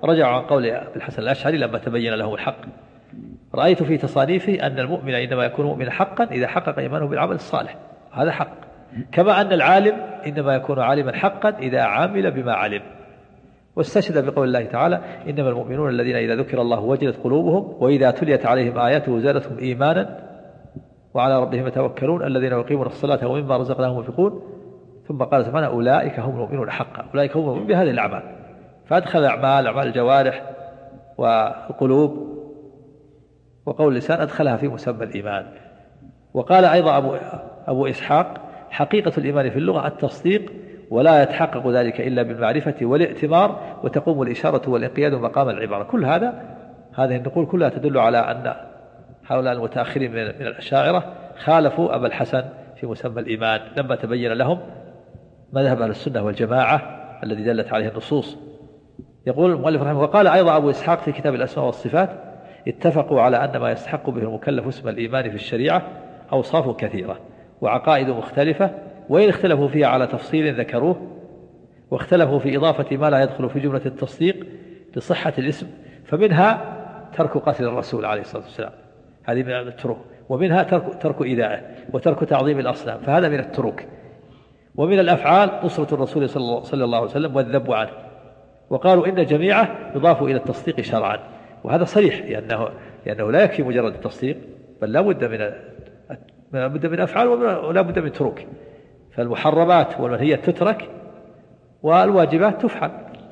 رجعوا عن قول أبي الحسن الأشعري لما تبين له الحق: رأيت في تصانيفي أن المؤمن إنما يكون مؤمنا حقا إذا حقق إيمانه بالعمل الصالح، هذا حق، كما أن العالم إنما يكون عالما حقا إذا عمل بما علم. واستشهد بقول الله تعالى: إنما المؤمنون الذين إذا ذكر الله وجلت قلوبهم وإذا تليت عليهم آياته زادتهم إيمانا وعلى ربهم يتوكلون الذين يقيمون الصلاة ومما رزقناهم ينفقون. ثم قال سبحانه: أولئك هم المؤمنون حقا، أولئك هم المؤمنون بهذه الأعمال. فأدخل أعمال الجوارح والقلوب وقول اللسان أدخلها في مسمى الإيمان. وقال أيضا أبو إسحاق: حقيقة الإيمان في اللغة التصديق، ولا يتحقق ذلك إلا بالمعرفة والائتمار، وتقوم الإشارة والانقياد مقام العبارة. كل هذه النقول كلها تدل على أن هؤلاء المتأخرين من الأشاعرة خالفوا أبا الحسن في مسمى الإيمان لما تبين لهم مذهب أهل السنة والجماعة الذي دلت عليه النصوص. يقول المؤلف رحمه: وقال أيضا أبو إسحاق في كتاب الأسماء والصفات: اتفقوا على أن ما يستحق به المكلف اسم الإيمان في الشريعة أوصاف كثيرة وعقائد مختلفة، وإن اختلفوا فيها على تفصيل ذكروه، واختلفوا في إضافة ما لا يدخل في جملة التصديق لصحة الاسم، فمنها ترك قتل الرسول عليه الصلاة والسلام، هذه من التروك، ومنها ترك إيذائه، وترك تعظيم الأصنام، فهذا من التروك. ومن الأفعال نصرة الرسول صلى الله عليه وسلم والذب عنه. وقالوا إن جميعه يضاف إلى التصديق شرعا، وهذا صريح، لأنه لا يكفي مجرد التصديق، بل لا بد من أفعال ولا بد من تروك. فالمحرمات والمنهيات تترك والواجبات تفعل.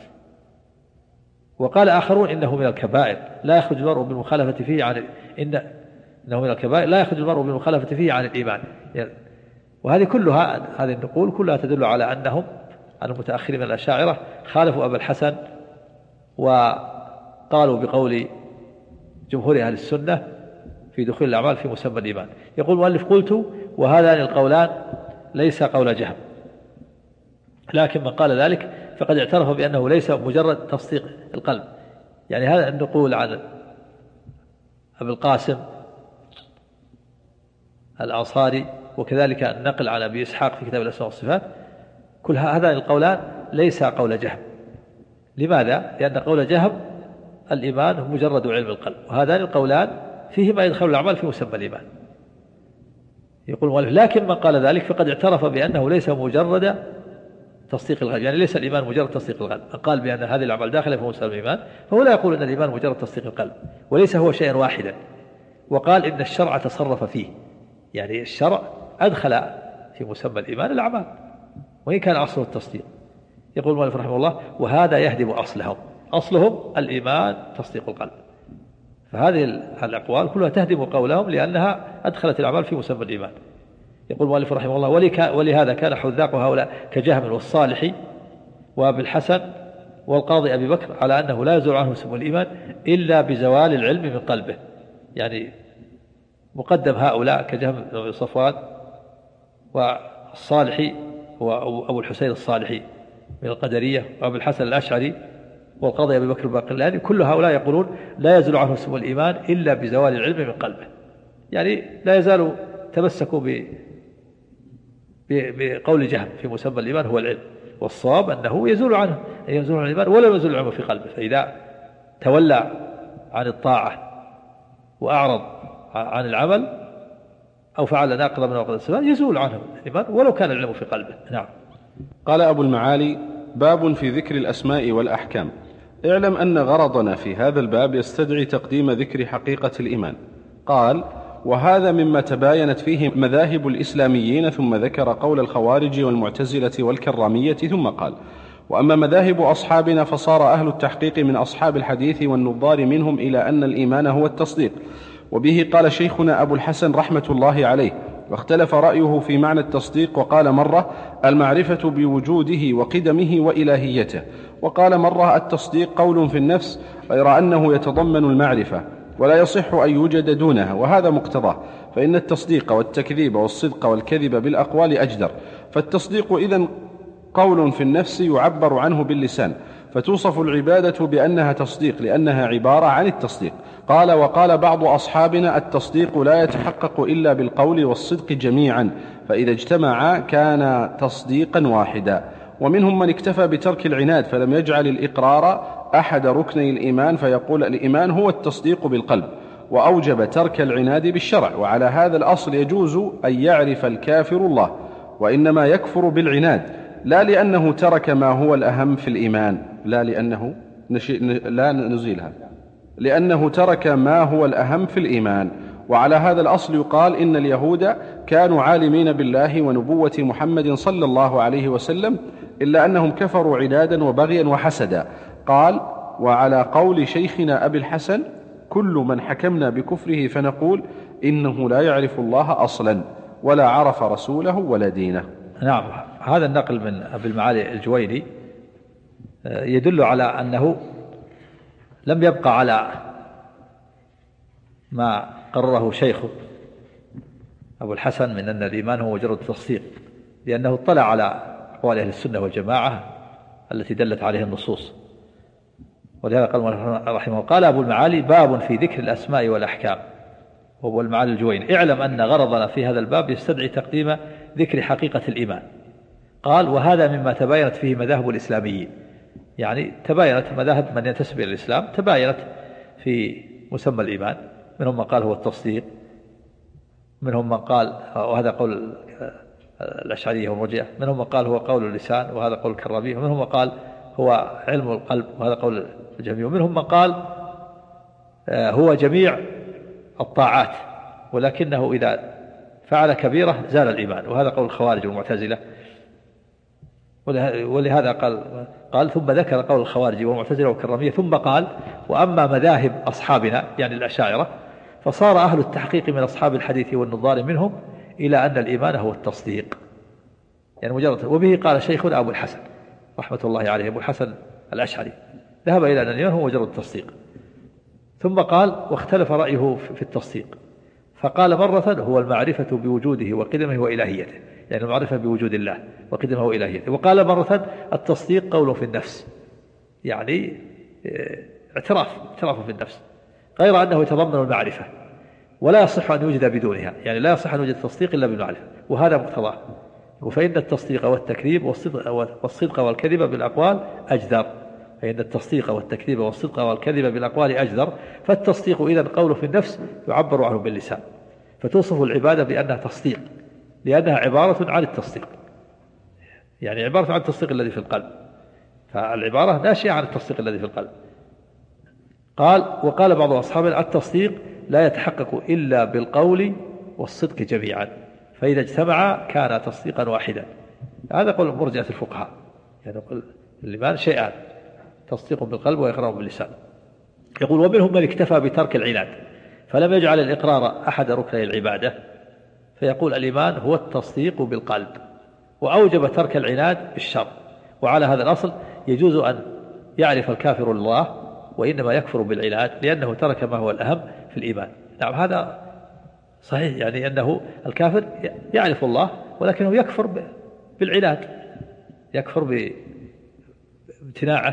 وقال آخرون إنه من الكبائر لا يخرج المرء بالمخالفة فيه عن إنه من الكبائر لا يخرج المرء بالمخالفة فيه عن الإيمان. وهذه كلها، هذه النقول كلها تدل على أنهم المتأخرين من الأشاعرة خالفوا أبا الحسن وقالوا بقول جمهور أهل السنة في دخول الأعمال في مسمى الإيمان. يقول المؤلف: قلت: وهذان القولان ليس قول جهم، لكن من قال ذلك فقد اعترف بأنه ليس مجرد تصديق القلب. يعني هذا النقول عن أبي القاسم الأنصاري، وكذلك النقل عن أبي إسحاق في كتاب الأسماء والصفات، كل هذان القولان ليس قول جهم. لماذا؟ لأن قول جهم الإيمان هو مجرد علم القلب، وهذان القولان فيهما يدخل الأعمال في مسمى الإيمان. يقول المؤلف: لكن من قال ذلك فقد اعترف بأنه ليس مجرد تصديق القلب، يعني ليس الإيمان مجرد تصديق القلب. من قال بأن هذه الأعمال داخلة في مسمى الإيمان فهو لا يقول أن الإيمان مجرد تصديق القلب، وليس هو شيئا واحدا. وقال إن الشرع تصرف فيه، يعني الشرع أدخل في مسمى الإيمان الأعمال وإن كان أصله التصديق. يقول المؤلف رحمه الله: وهذا يهدم أصلهم الإيمان تصديق القلب. فهذه الأقوال كلها تهدم قولهم لأنها أدخلت الأعمال في مسمى الإيمان. يقول المؤلف رحمه الله: ولهذا كان حذاق هؤلاء كجهم والصالحي وأبي الحسن والقاضي أبي بكر على أنه لا يزول عنه اسم الإيمان إلا بزوال العلم من قلبه. يعني مقدم هؤلاء كجهم بن صفوان والصالحي وأبو الحسين الصالحي من القدرية وأبو الحسن الأشعري والقاضي أبي بكر الباقلاني، كل هؤلاء يقولون لا يزول عنه اسم الإيمان إلا بزوال العلم من قلبه. يعني لا يزالوا تمسكوا بقول جهم في مسمى الإيمان هو العلم، والصواب أنه يزول عنه الإيمان ولا يزول العلم في قلبه. فإذا تولى عن الطاعة وأعرض عن العمل أو فعل ناقضا من نواقض الإسلام يزول عنه الإيمان ولو كان العلم في قلبه. نعم. قال أبو المعالي: باب في ذكر الأسماء والأحكام. اعلم أن غرضنا في هذا الباب يستدعي تقديم ذكر حقيقة الإيمان. قال: وهذا مما تباينت فيه مذاهب الإسلاميين، ثم ذكر قول الخوارج والمعتزلة والكرامية، ثم قال: وأما مذاهب أصحابنا فصار أهل التحقيق من أصحاب الحديث والنظار منهم إلى أن الإيمان هو التصديق. وبه قال شيخنا أبو الحسن رحمة الله عليه، واختلف رأيه في معنى التصديق، وقال مرة: المعرفة بوجوده وقدمه وإلهيته، وقال مرة: التصديق قول في النفس غير أنه يتضمن المعرفة ولا يصح أن يوجد دونها، وهذا مقتضاه، فإن التصديق والتكذيب والصدق والكذب بالأقوال أجدر. فالتصديق إذن قول في النفس يعبر عنه باللسان، فتوصف العبادة بأنها تصديق لأنها عبارة عن التصديق. قال: وقال بعض أصحابنا: التصديق لا يتحقق إلا بالقول والصدق جميعا، فإذا اجتمعا كان تصديقا واحدا. ومنهم من اكتفى بترك العناد فلم يجعل الإقرار أحد ركني الإيمان فيقول الإيمان هو التصديق بالقلب، وأوجب ترك العناد بالشرع. وعلى هذا الأصل يجوز أن يعرف الكافر الله، وإنما يكفر بالعناد، لا لأنه ترك ما هو الأهم في الإيمان، لأنه ترك ما هو الأهم في الإيمان. وعلى هذا الأصل يقال إن اليهود كانوا عالمين بالله ونبوة محمد صلى الله عليه وسلم، إلا أنهم كفروا عنادا وبغيا وحسدا. قال: وعلى قول شيخنا أبي الحسن: كل من حكمنا بكفره فنقول إنه لا يعرف الله أصلا ولا عرف رسوله ولا دينه. نعم، هذا النقل من أبي المعالي الجويني يدل على أنه لم يبقى على ما قرره شيخه أبو الحسن من أن الإيمان هو مجرد تصديق، لأنه اطلع على أقوال أهل السنة والجماعة التي دلت عليه النصوص. ولهذا قال رحمه: قال أبو المعالي: باب في ذكر الأسماء والأحكام. وهو المعالي الجويني: اعلم أن غرضنا في هذا الباب يستدعي تقديم ذكر حقيقة الإيمان. قال: وهذا مما تباينت فيه مذاهب الإسلاميين، يعني تباينت مذاهب من ينتسب إلى الإسلام، تباينت في مسمى الإيمان. منهم من قال هو التصديق، منهم من قال، وهذا قول الأشعرية والمرجئة، منهم من قال هو قول اللسان، وهذا قول الكرامية، ومنهم من قال هو علم القلب، وهذا قول الجميع، ومنهم من قال هو جميع الطاعات، ولكنه إذا فعل كبيرة زال الإيمان، وهذا قول الخوارج والمعتزلة. ولهذا قال ثم ذكر قول الخوارج والمعتزلة والكرامية، ثم قال: وأما مذاهب أصحابنا يعني الأشاعرة فصار أهل التحقيق من أصحاب الحديث والنظار منهم إلى أن الإيمان هو التصديق، يعني مجرد. وبه قال شيخنا أبو الحسن رحمة الله عليه، أبو الحسن الأشعري، ذهب إلى أن الإيمان هو مجرد التصديق. ثم قال: واختلف رأيه في التصديق، فقال مرة هو المعرفة بوجوده وقدمه وإلهيته، يعني المعرفة بوجود الله وقدمه وإلهيته. وقال مرة التصديق قول في النفس، يعني اعتراف في النفس، غير أنه يتضمن المعرفة، ولا يصح أن يوجد بدونها، يعني لا يصح أن يوجد التصديق إلا بالمعرفة، وهذا مقتضاه. فإن التصديق والتكذيب والصدق والكذب بالأقوال أجدر، فإن التصديق والتكذيب والصدق والكذب بالأقوال أجدر. فالتصديق إذن قول في النفس يعبر عنه باللسان، فتوصف العبادة بأنها تصديق، لأنها عبارة عن التصديق، يعني عبارة عن التصديق الذي في القلب، فالعبارة ناشئة عن التصديق الذي في القلب. وقال بعض أصحابنا: التصديق لا يتحقق إلا بالقول والصدق جميعا، فإذا اجتمع كان تصديقا واحدا. هذا قول مرجئة الفقهاء، يعني قول الإيمان شيئان: تصديق بالقلب وإقرار باللسان. يقول: ومنهم من اكتفى بترك العناد فلم يجعل الإقرار أحد ركني العبادة، فيقول الإيمان هو التصديق بالقلب، وأوجب ترك العناد بالشرع. وعلى هذا الأصل يجوز أن يعرف الكافر الله، وإنما يكفر بالعناد لأنه ترك ما هو الأهم في الإيمان. نعم، هذا صحيح، يعني أنه الكافر يعرف الله ولكنه يكفر بالعناد، يكفر بامتناعه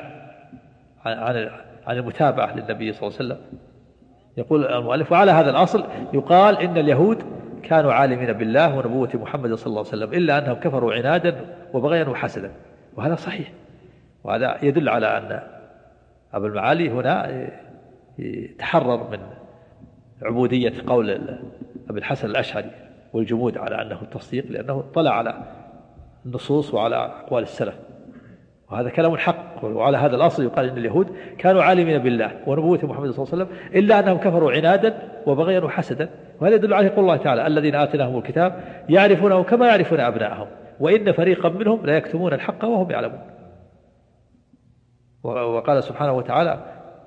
عن المتابعة للنبي صلى الله عليه وسلم. يقول المؤلف: وعلى هذا الأصل يقال إن اليهود كانوا عالمين بالله ونبوة محمد صلى الله عليه وسلم، إلا أنهم كفروا عنادا وبغيا وحسدا. وهذا صحيح، وهذا يدل على أن أبو المعالي هنا تحرر من عبودية قول أبي الحسن الأشعري والجمود على أنه التصديق، لأنه اطلع على النصوص وعلى أقوال السلف، وهذا كلام حق. وعلى هذا الأصل يقال إن اليهود كانوا عالمين بالله ونبوة محمد صلى الله عليه وسلم، إلا أنهم كفروا عنادا وبغيا وحسدا. وهذا يدل عليه قول الله تعالى: الذين آتيناهم الكتاب يعرفونه كما يعرفون أبناءهم وإن فريقا منهم لا يكتمون الحق وهم يعلمون. وقال سبحانه وتعالى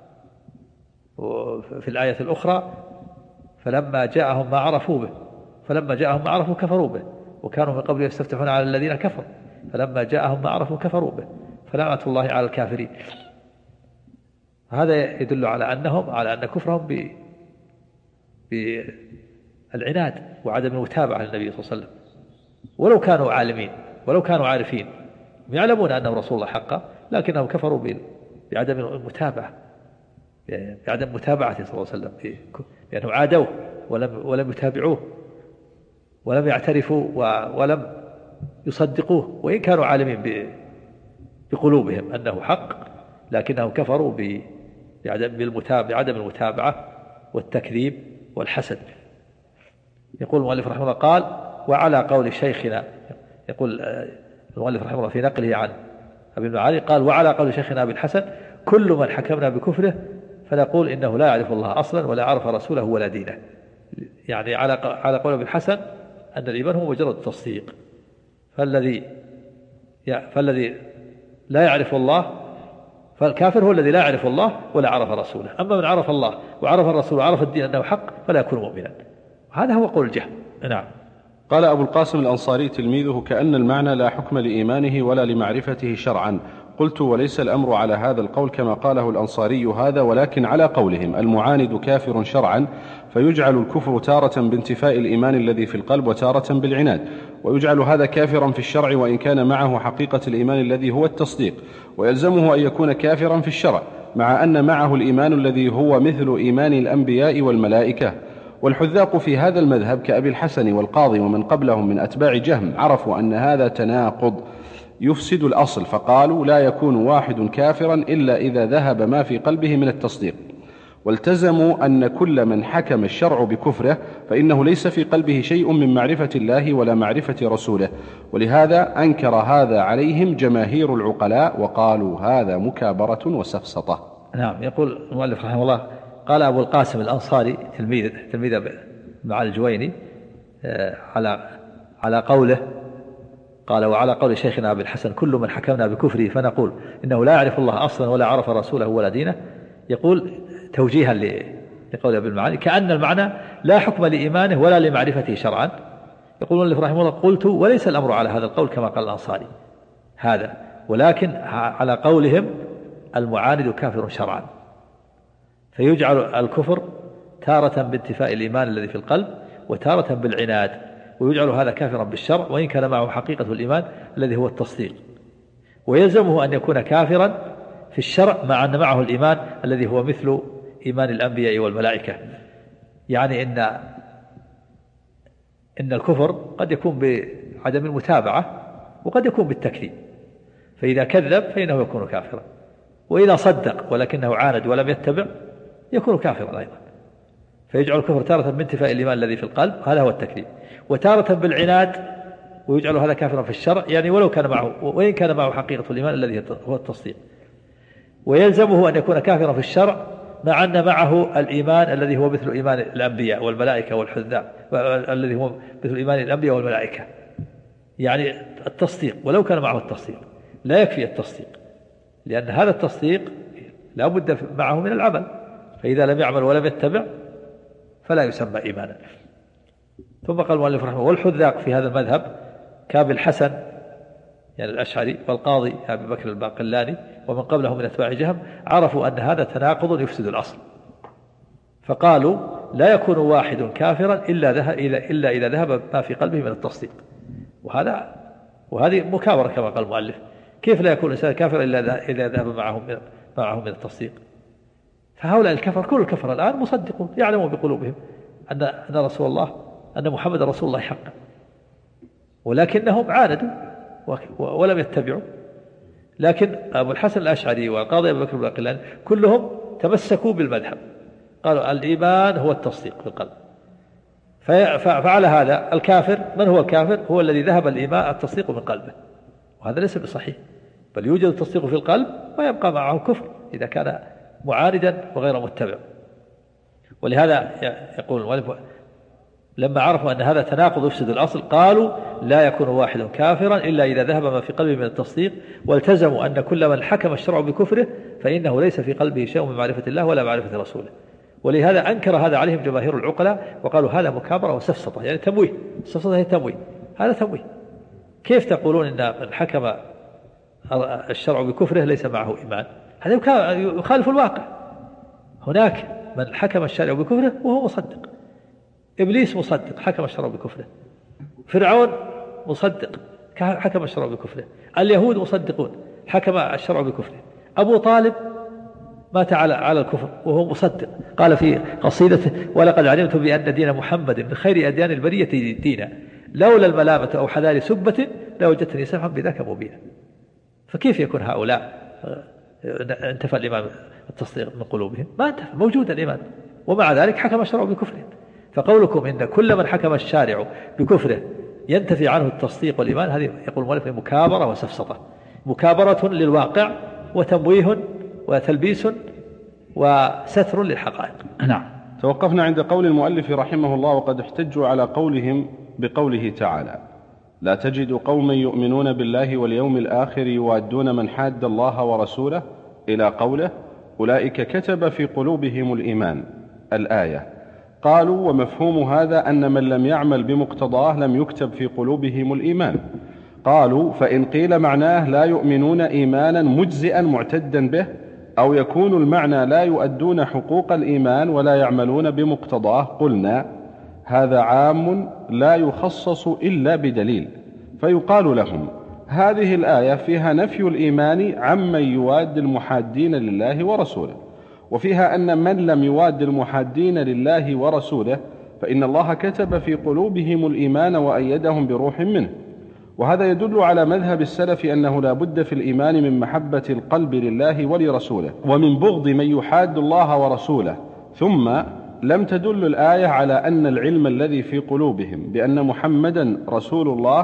في الآية الأخرى: فلما جاءهم ما عرفوا كفروا به وكانوا من قبل يستفتحون على الذين كفروا فلما جاءهم ما عرفوا كفروا به فلعنة الله على الكافرين. هذا يدل على أن كفرهم بالعناد وعدم المتابعة للنبي صلى الله عليه وسلم، ولو كانوا عالمين ولو كانوا عارفين يعلمون أنه رسول الله حقا، لكنهم كفروا بعدم المتابعة، بعدم متابعته صلى الله عليه وسلم، لأنهم عادوه ولم يتابعوه ولم يعترفوا ولم يصدقوه، وإن كانوا عالمين بقلوبهم أنه حق، لكنهم كفروا بعدم المتابعة والتكذيب والحسد. يقول المؤلف رحمه الله قال وعلى قول شيخنا، يقول المؤلف رحمه الله في نقله عن أبي المعالي قال وعلى قول شيخنا أبي الحسن كل من حكمنا بكفره فنقول إنه لا يعرف الله أصلا ولا عرف رسوله ولا دينه. يعني على قول أبي الحسن أن الإيمان هو مجرد التصديق، فالذي لا يعرف الله، فالكافر هو الذي لا يعرف الله ولا عرف رسوله. أما من عرف الله وعرف الرسول وعرف الدين أنه حق فلا يكون مؤمنا. هذا هو قول الجهم. نعم. قال أبو القاسم الأنصاري تلميذه كأن المعنى لا حكم لإيمانه ولا لمعرفته شرعا. قلت وليس الأمر على هذا القول كما قاله الأنصاري هذا، ولكن على قولهم المعاند كافر شرعا، فيجعل الكفر تارة بانتفاء الإيمان الذي في القلب وتارة بالعناد، ويجعل هذا كافرا في الشرع وإن كان معه حقيقة الإيمان الذي هو التصديق، ويلزمه أن يكون كافرا في الشرع مع أن معه الإيمان الذي هو مثل إيمان الأنبياء والملائكة. والحذاق في هذا المذهب كأبي الحسن والقاضي ومن قبلهم من أتباع جهم عرفوا أن هذا تناقض يفسد الأصل، فقالوا لا يكون واحد كافرا إلا إذا ذهب ما في قلبه من التصديق، والتزموا أن كل من حكم الشرع بكفره فإنه ليس في قلبه شيء من معرفة الله ولا معرفة رسوله، ولهذا أنكر هذا عليهم جماهير العقلاء وقالوا هذا مكابرة وسفسطة. نعم. يقول المؤلف رحمه الله قال أبو القاسم الأنصاري تلميذ معالي الجويني على قوله قال وعلى قول شيخنا أبي الحسن كل من حكمنا بكفره فنقول إنه لا يعرف الله أصلا ولا عرف رسوله ولا دينه. يقول توجيها لقول أبي المعالي كأن المعنى لا حكم لإيمانه ولا لمعرفته شرعا. يقول المؤلف رحمه الله قلت وليس الأمر على هذا القول كما قال الأنصاري هذا، ولكن على قولهم المعاند كافر شرعا، فيجعل الكفر تارة بانتفاء الإيمان الذي في القلب وتارة بالعناد، ويجعل هذا كافرا بالشرع وإن كان معه حقيقة الإيمان الذي هو التصديق، ويلزمه أن يكون كافرا في الشرع مع أن معه الإيمان الذي هو مثل إيمان الأنبياء والملائكة. يعني إن الكفر قد يكون بعدم المتابعة وقد يكون بالتكذيب، فإذا كذب فإنه يكون كافرا، وإذا صدق ولكنه عاند ولم يتبع يكون كافرا أيضا. فيجعل الكفر تارة بانتفاء الإيمان الذي في القلب هذا هو التكذيب، وتارة بالعناد ويجعل هذا كافرا في الشرع، يعني وإن كان معه حقيقة الإيمان الذي هو التصديق، ويلزمه أن يكون كافرا في الشرع مع أن معه الإيمان الذي هو مثل إيمان الأنبياء والملائكة والحذاء الذي هو مثل إيمان الأنبياء والملائكة، يعني التصديق. ولو كان معه التصديق لا يكفي التصديق، لأن هذا التصديق لا بد معه من العمل، فإذا لم يعمل ولم يتبع فلا يسمى إيمانا. ثم قال المؤلف رحمه والحذاق في هذا المذهب كأبي الحسن يعني الأشعري والقاضي أبي بكر الباقلاني ومن قبله من أتباع جهم عرفوا أن هذا تناقض يفسد الأصل، فقالوا لا يكون واحد كافرا إلا إذا ذهب ما في قلبه من التصديق. وهذه مكابرة كما قال المؤلف. كيف لا يكون الإنسان كافرا إلا إذا ذهب معه من التصديق؟ فهؤلاء الكفر كل الكفر الآن مصدقون يعلمون بقلوبهم أن رسول الله أن محمد رسول الله حقا، ولكنهم عاندوا ولم يتبعوا. لكن أبو الحسن الأشعري والقاضي أبي بكر الباقلاني كلهم تمسكوا بالمذهب، قالوا الإيمان هو التصديق في القلب. فعلى هذا الكافر من هو الكافر؟ هو الذي ذهب التصديق من قلبه، وهذا ليس بصحيح، بل يوجد التصديق في القلب ويبقى معه الكفر إذا كان معارضا وغير متبع. ولهذا يقول لما عرفوا أن هذا تناقض يفسد الأصل قالوا لا يكون واحد كافرا إلا إذا ذهب ما في قلبه من التصديق، والتزموا أن كل من حكم الشرع بكفره فإنه ليس في قلبه شيء من معرفة الله ولا معرفة رسوله. ولهذا أنكر هذا عليهم جماهير العقلاء وقالوا هذا مكابرة وسفسطة، يعني تمويه. السفسطة هي تمويه، هذا تمويه. كيف تقولون إن من حكم الشرع بكفره ليس معه إيمان؟ هذا يخالف الواقع. هناك من حكم الشرع بكفره وهو مصدق، إبليس مصدق حكم الشرع بكفره، فرعون مصدق حكم الشرع بكفره، اليهود مصدقون حكم الشرع بكفره، أبو طالب مات على الكفر وهو مصدق، قال في قصيدته ولقد علمت بأن دين محمد من خير أديان البرية دينا لولا الملامة أو حذار سبة لوجدتني سمحا بذاك مبينا. فكيف يكون هؤلاء انتفى الإيمان التصديق من قلوبهم؟ ما انتفى، موجود الإيمان، ومع ذلك حكم الشرع بكفره. فقولكم إن كل من حكم الشارع بكفره ينتفي عنه التصديق والإيمان، هذه يقول المؤلف مكابرة وسفسطة، مكابرة للواقع وتمويه وتلبيس وستر للحقائق. نعم. توقفنا عند قول المؤلف رحمه الله: وقد احتجوا على قولهم بقوله تعالى: لا تجد قوما يؤمنون بالله واليوم الآخر يوادون من حاد الله ورسوله، إلى قوله: أولئك كتب في قلوبهم الإيمان، الآية. قالوا: ومفهوم هذا أن من لم يعمل بمقتضاه لم يكتب في قلوبهم الإيمان. قالوا: فإن قيل معناه لا يؤمنون إيمانا مجزئا معتدا به، أو يكون المعنى لا يؤدون حقوق الإيمان ولا يعملون بمقتضاه، قلنا: هذا عام لا يخصص إلا بدليل. فيقال لهم: هذه الآية فيها نفي الإيمان عمن يواد المحادين لله ورسوله، وفيها أن من لم يواد المحادين لله ورسوله فإن الله كتب في قلوبهم الإيمان وأيدهم بروح منه. وهذا يدل على مذهب السلف أنه لا بد في الإيمان من محبة القلب لله ولرسوله، ومن بغض من يحاد الله ورسوله. ثم لم تدل الآية على أن العلم الذي في قلوبهم بأن محمدا رسول الله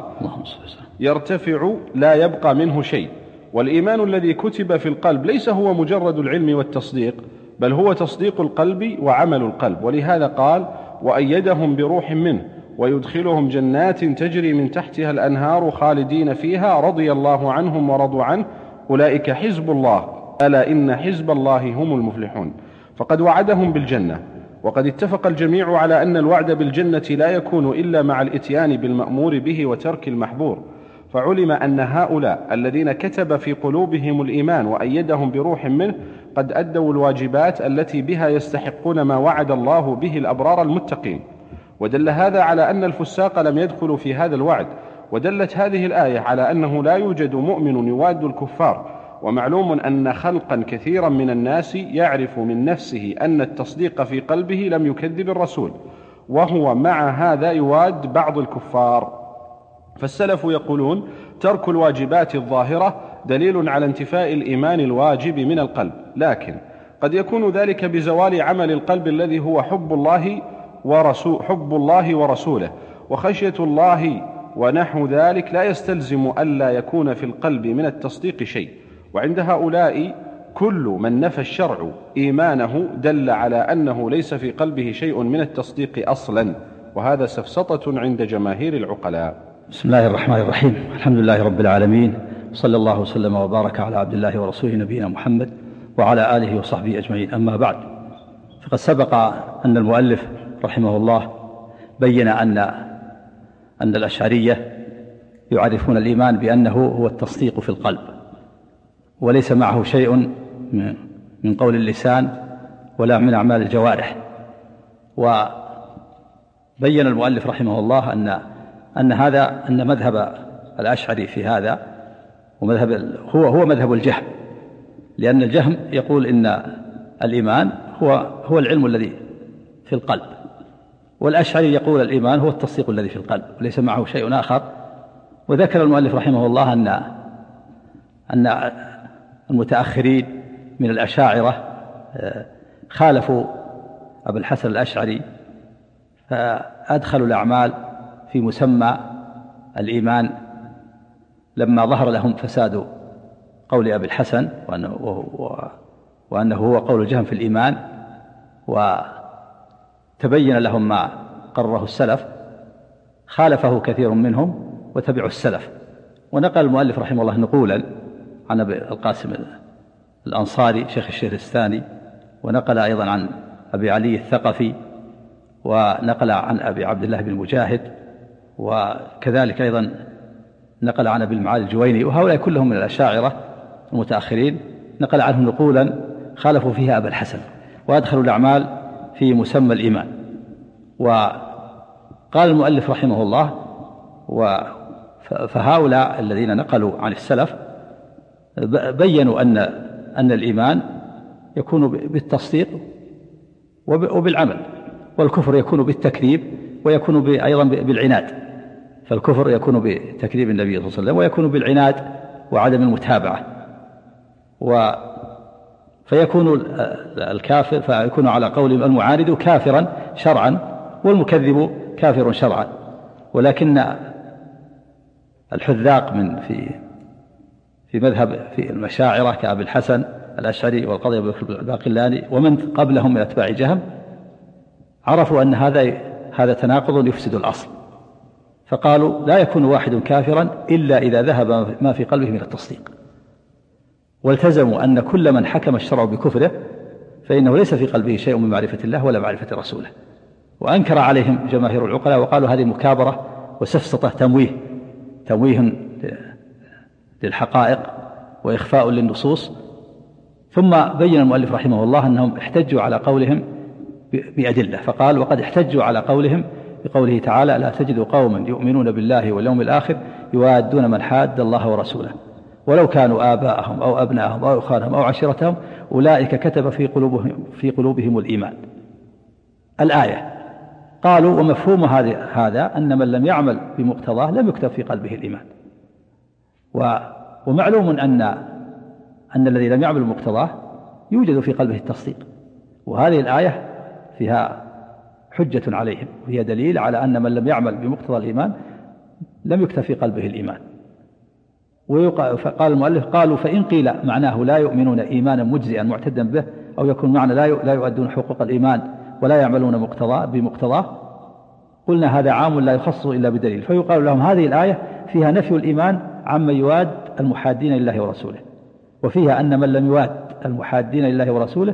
يرتفع لا يبقى منه شيء. والإيمان الذي كتب في القلب ليس هو مجرد العلم والتصديق، بل هو تصديق القلب وعمل القلب. ولهذا قال: وأيدهم بروح منه ويدخلهم جنات تجري من تحتها الأنهار خالدين فيها رضي الله عنهم ورضوا عنه أولئك حزب الله ألا إن حزب الله هم المفلحون. فقد وعدهم بالجنة، وقد اتفق الجميع على أن الوعد بالجنة لا يكون إلا مع الإتيان بالمأمور به وترك المحظور. فعلم أن هؤلاء الذين كتب في قلوبهم الإيمان وأيدهم بروح منه قد أدوا الواجبات التي بها يستحقون ما وعد الله به الأبرار المتقين. ودل هذا على أن الفساق لم يدخلوا في هذا الوعد. ودلت هذه الآية على أنه لا يوجد مؤمن يواد الكفار. ومعلوم أن خلقا كثيرا من الناس يعرف من نفسه أن التصديق في قلبه لم يكذب الرسول، وهو مع هذا يواد بعض الكفار. فالسلف يقولون: ترك الواجبات الظاهرة دليل على انتفاء الإيمان الواجب من القلب، لكن قد يكون ذلك بزوال عمل القلب الذي هو حب الله ورسوله وخشية الله، ونحو ذلك لا يستلزم ألا يكون في القلب من التصديق شيء. وعند هؤلاء كل من نفى الشرع إيمانه دل على أنه ليس في قلبه شيء من التصديق أصلا، وهذا سفسطة عند جماهير العقلاء. بسم الله الرحمن الرحيم. الحمد لله رب العالمين، صلى الله وسلم وبارك على عبد الله ورسوله نبينا محمد وعلى آله وصحبه أجمعين. أما بعد، فقد سبق أن المؤلف رحمه الله بين أن الأشعرية يعرفون الإيمان بأنه هو التصديق في القلب، وليس معه شيء من قول اللسان ولا من أعمال الجوارح. وبين المؤلف رحمه الله أن مذهب الأشعري في هذا ومذهب هو مذهب الجهم، لأن الجهم يقول إن الإيمان هو العلم الذي في القلب، والأشعري يقول الإيمان هو التصديق الذي في القلب وليس معه شيء آخر. وذكر المؤلف رحمه الله أن المتأخرين من الأشاعرة خالفوا أبا الحسن الأشعري، فأدخلوا الأعمال في مسمى الإيمان لما ظهر لهم فساد قول أبي الحسن وأنه هو قول الجهم في الإيمان، وتبين لهم ما قرره السلف خالفه كثير منهم وتبعوا السلف. ونقل المؤلف رحمه الله نقولا عن أبي القاسم الأنصاري شيخ الشهرستاني، ونقل أيضا عن أبي علي الثقفي، ونقل عن أبي عبد الله بن مجاهد، وكذلك أيضا نقل عن أبي المعالي الجويني، وهؤلاء كلهم من الأشاعرة المتأخرين نقل عنهم نقولا خالفوا فيها أبا الحسن وأدخلوا الأعمال في مسمى الإيمان. وقال المؤلف رحمه الله: فهؤلاء الذين نقلوا عن السلف بيّنوا أن الإيمان يكون بالتصديق وبالعمل، والكفر يكون بالتكذيب ويكون أيضا بالعناد. فالكفر يكون بتكذيب النبي صلى الله عليه وسلم، ويكون بالعناد وعدم المتابعة. فيكون الكافر فيكون على قول المعارض كافرا شرعا والمكذب كافر شرعا. ولكن الحذاق في مذهب في المشاعرة كأبي الحسن الأشعري والقاضي أبي بكر الباقلاني ومن قبلهم من أتباع جهم عرفوا أن هذا تناقض يفسد الأصل، فقالوا لا يكون واحد كافرا إلا إذا ذهب ما في قلبه من التصديق، والتزموا أن كل من حكم الشرع بكفره فإنه ليس في قلبه شيء من معرفة الله ولا معرفة رسوله. وأنكر عليهم جماهير العقلاء وقالوا هذه مكابرة وسفسطة تمويه للحقائق وإخفاء للنصوص. ثم بين المؤلف رحمه الله أنهم احتجوا على قولهم بأدلة، فقال وقد احتجوا على قولهم بقوله تعالى لا تجد قوما يؤمنون بالله واليوم الآخر يوادون من حاد الله ورسوله ولو كانوا آباءهم أو أبناءهم أو إخوانهم أو عشيرتهم أولئك كتب في قلوبهم الإيمان. الآية قالوا ومفهوم هذا أن من لم يعمل بمقتضاه لم يكتب في قلبه الإيمان. ومعلوم أن الذي لم يعمل بمقتضاه يوجد في قلبه التصديق، وهذه الآية فيها حجة عليهم وهي دليل على أن من لم يعمل بمقتضى الإيمان لم يكتب في قلبه الإيمان. فقال المؤلف قالوا فإن قيل معناه لا يؤمنون إيمانا مجزئا معتدا به أو يكون معنى لا يؤدون حقوق الإيمان ولا يعملون بمقتضاه قلنا هذا عام لا يخص إلا بدليل، فيقال لهم هذه الآية فيها نفي الإيمان عمن يواد المحادين لله ورسوله، وفيها أن من لم يواد المحادين لله ورسوله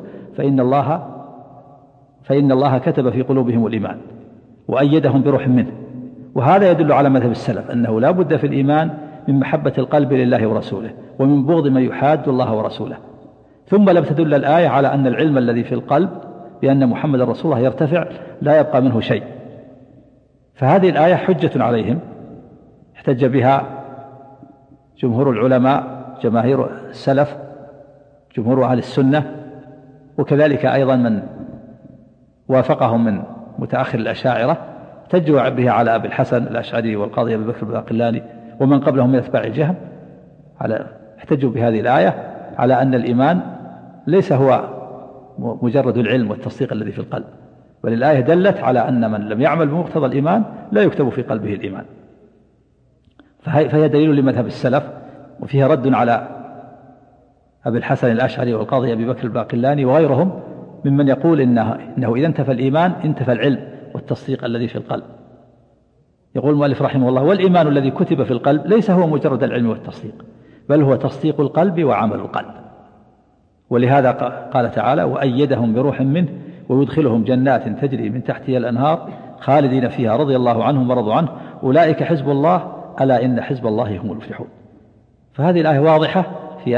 فإن الله كتب في قلوبهم الإيمان وأيدهم بروح منه. وهذا يدل على مذهب السلف أنه لا بد في الإيمان من محبة القلب لله ورسوله ومن بغض من يحاد الله ورسوله. ثم لم تدل الآية على أن العلم الذي في القلب بأن محمد رسول الله يرتفع لا يبقى منه شيء، فهذه الآية حجة عليهم احتج بها جمهور العلماء جماهير السلف جمهور أهل السنة، وكذلك أيضا من وافقهم من متأخر الأشاعرة احتجوا بها على أبي الحسن الأشعري والقاضي أبي بكر الباقلاني ومن قبلهم من أتباع الجهم احتجوا بهذه الآية على أن الإيمان ليس هو مجرد العلم والتصديق الذي في القلب، بل الآية دلت على أن من لم يعمل بمقتضى الإيمان لا يكتب في قلبه الإيمان، فهي دليل لمذهب السلف، وفيها رد على أبي الحسن الأشعري والقاضي أبي بكر الباقلاني وغيرهم ممن يقول إنه إذا انتفى الإيمان انتفى العلم والتصديق الذي في القلب. يقول المؤلف رحمه الله والإيمان الذي كتب في القلب ليس هو مجرد العلم والتصديق بل هو تصديق القلب وعمل القلب، ولهذا قال تعالى وأيدهم بروح منه ويدخلهم جنات تجري من تحتها الأنهار خالدين فيها رضي الله عنهم ورضوا عنه أولئك حزب الله ألا إن حزب الله هم المفلحون. فهذه الآية واضحة في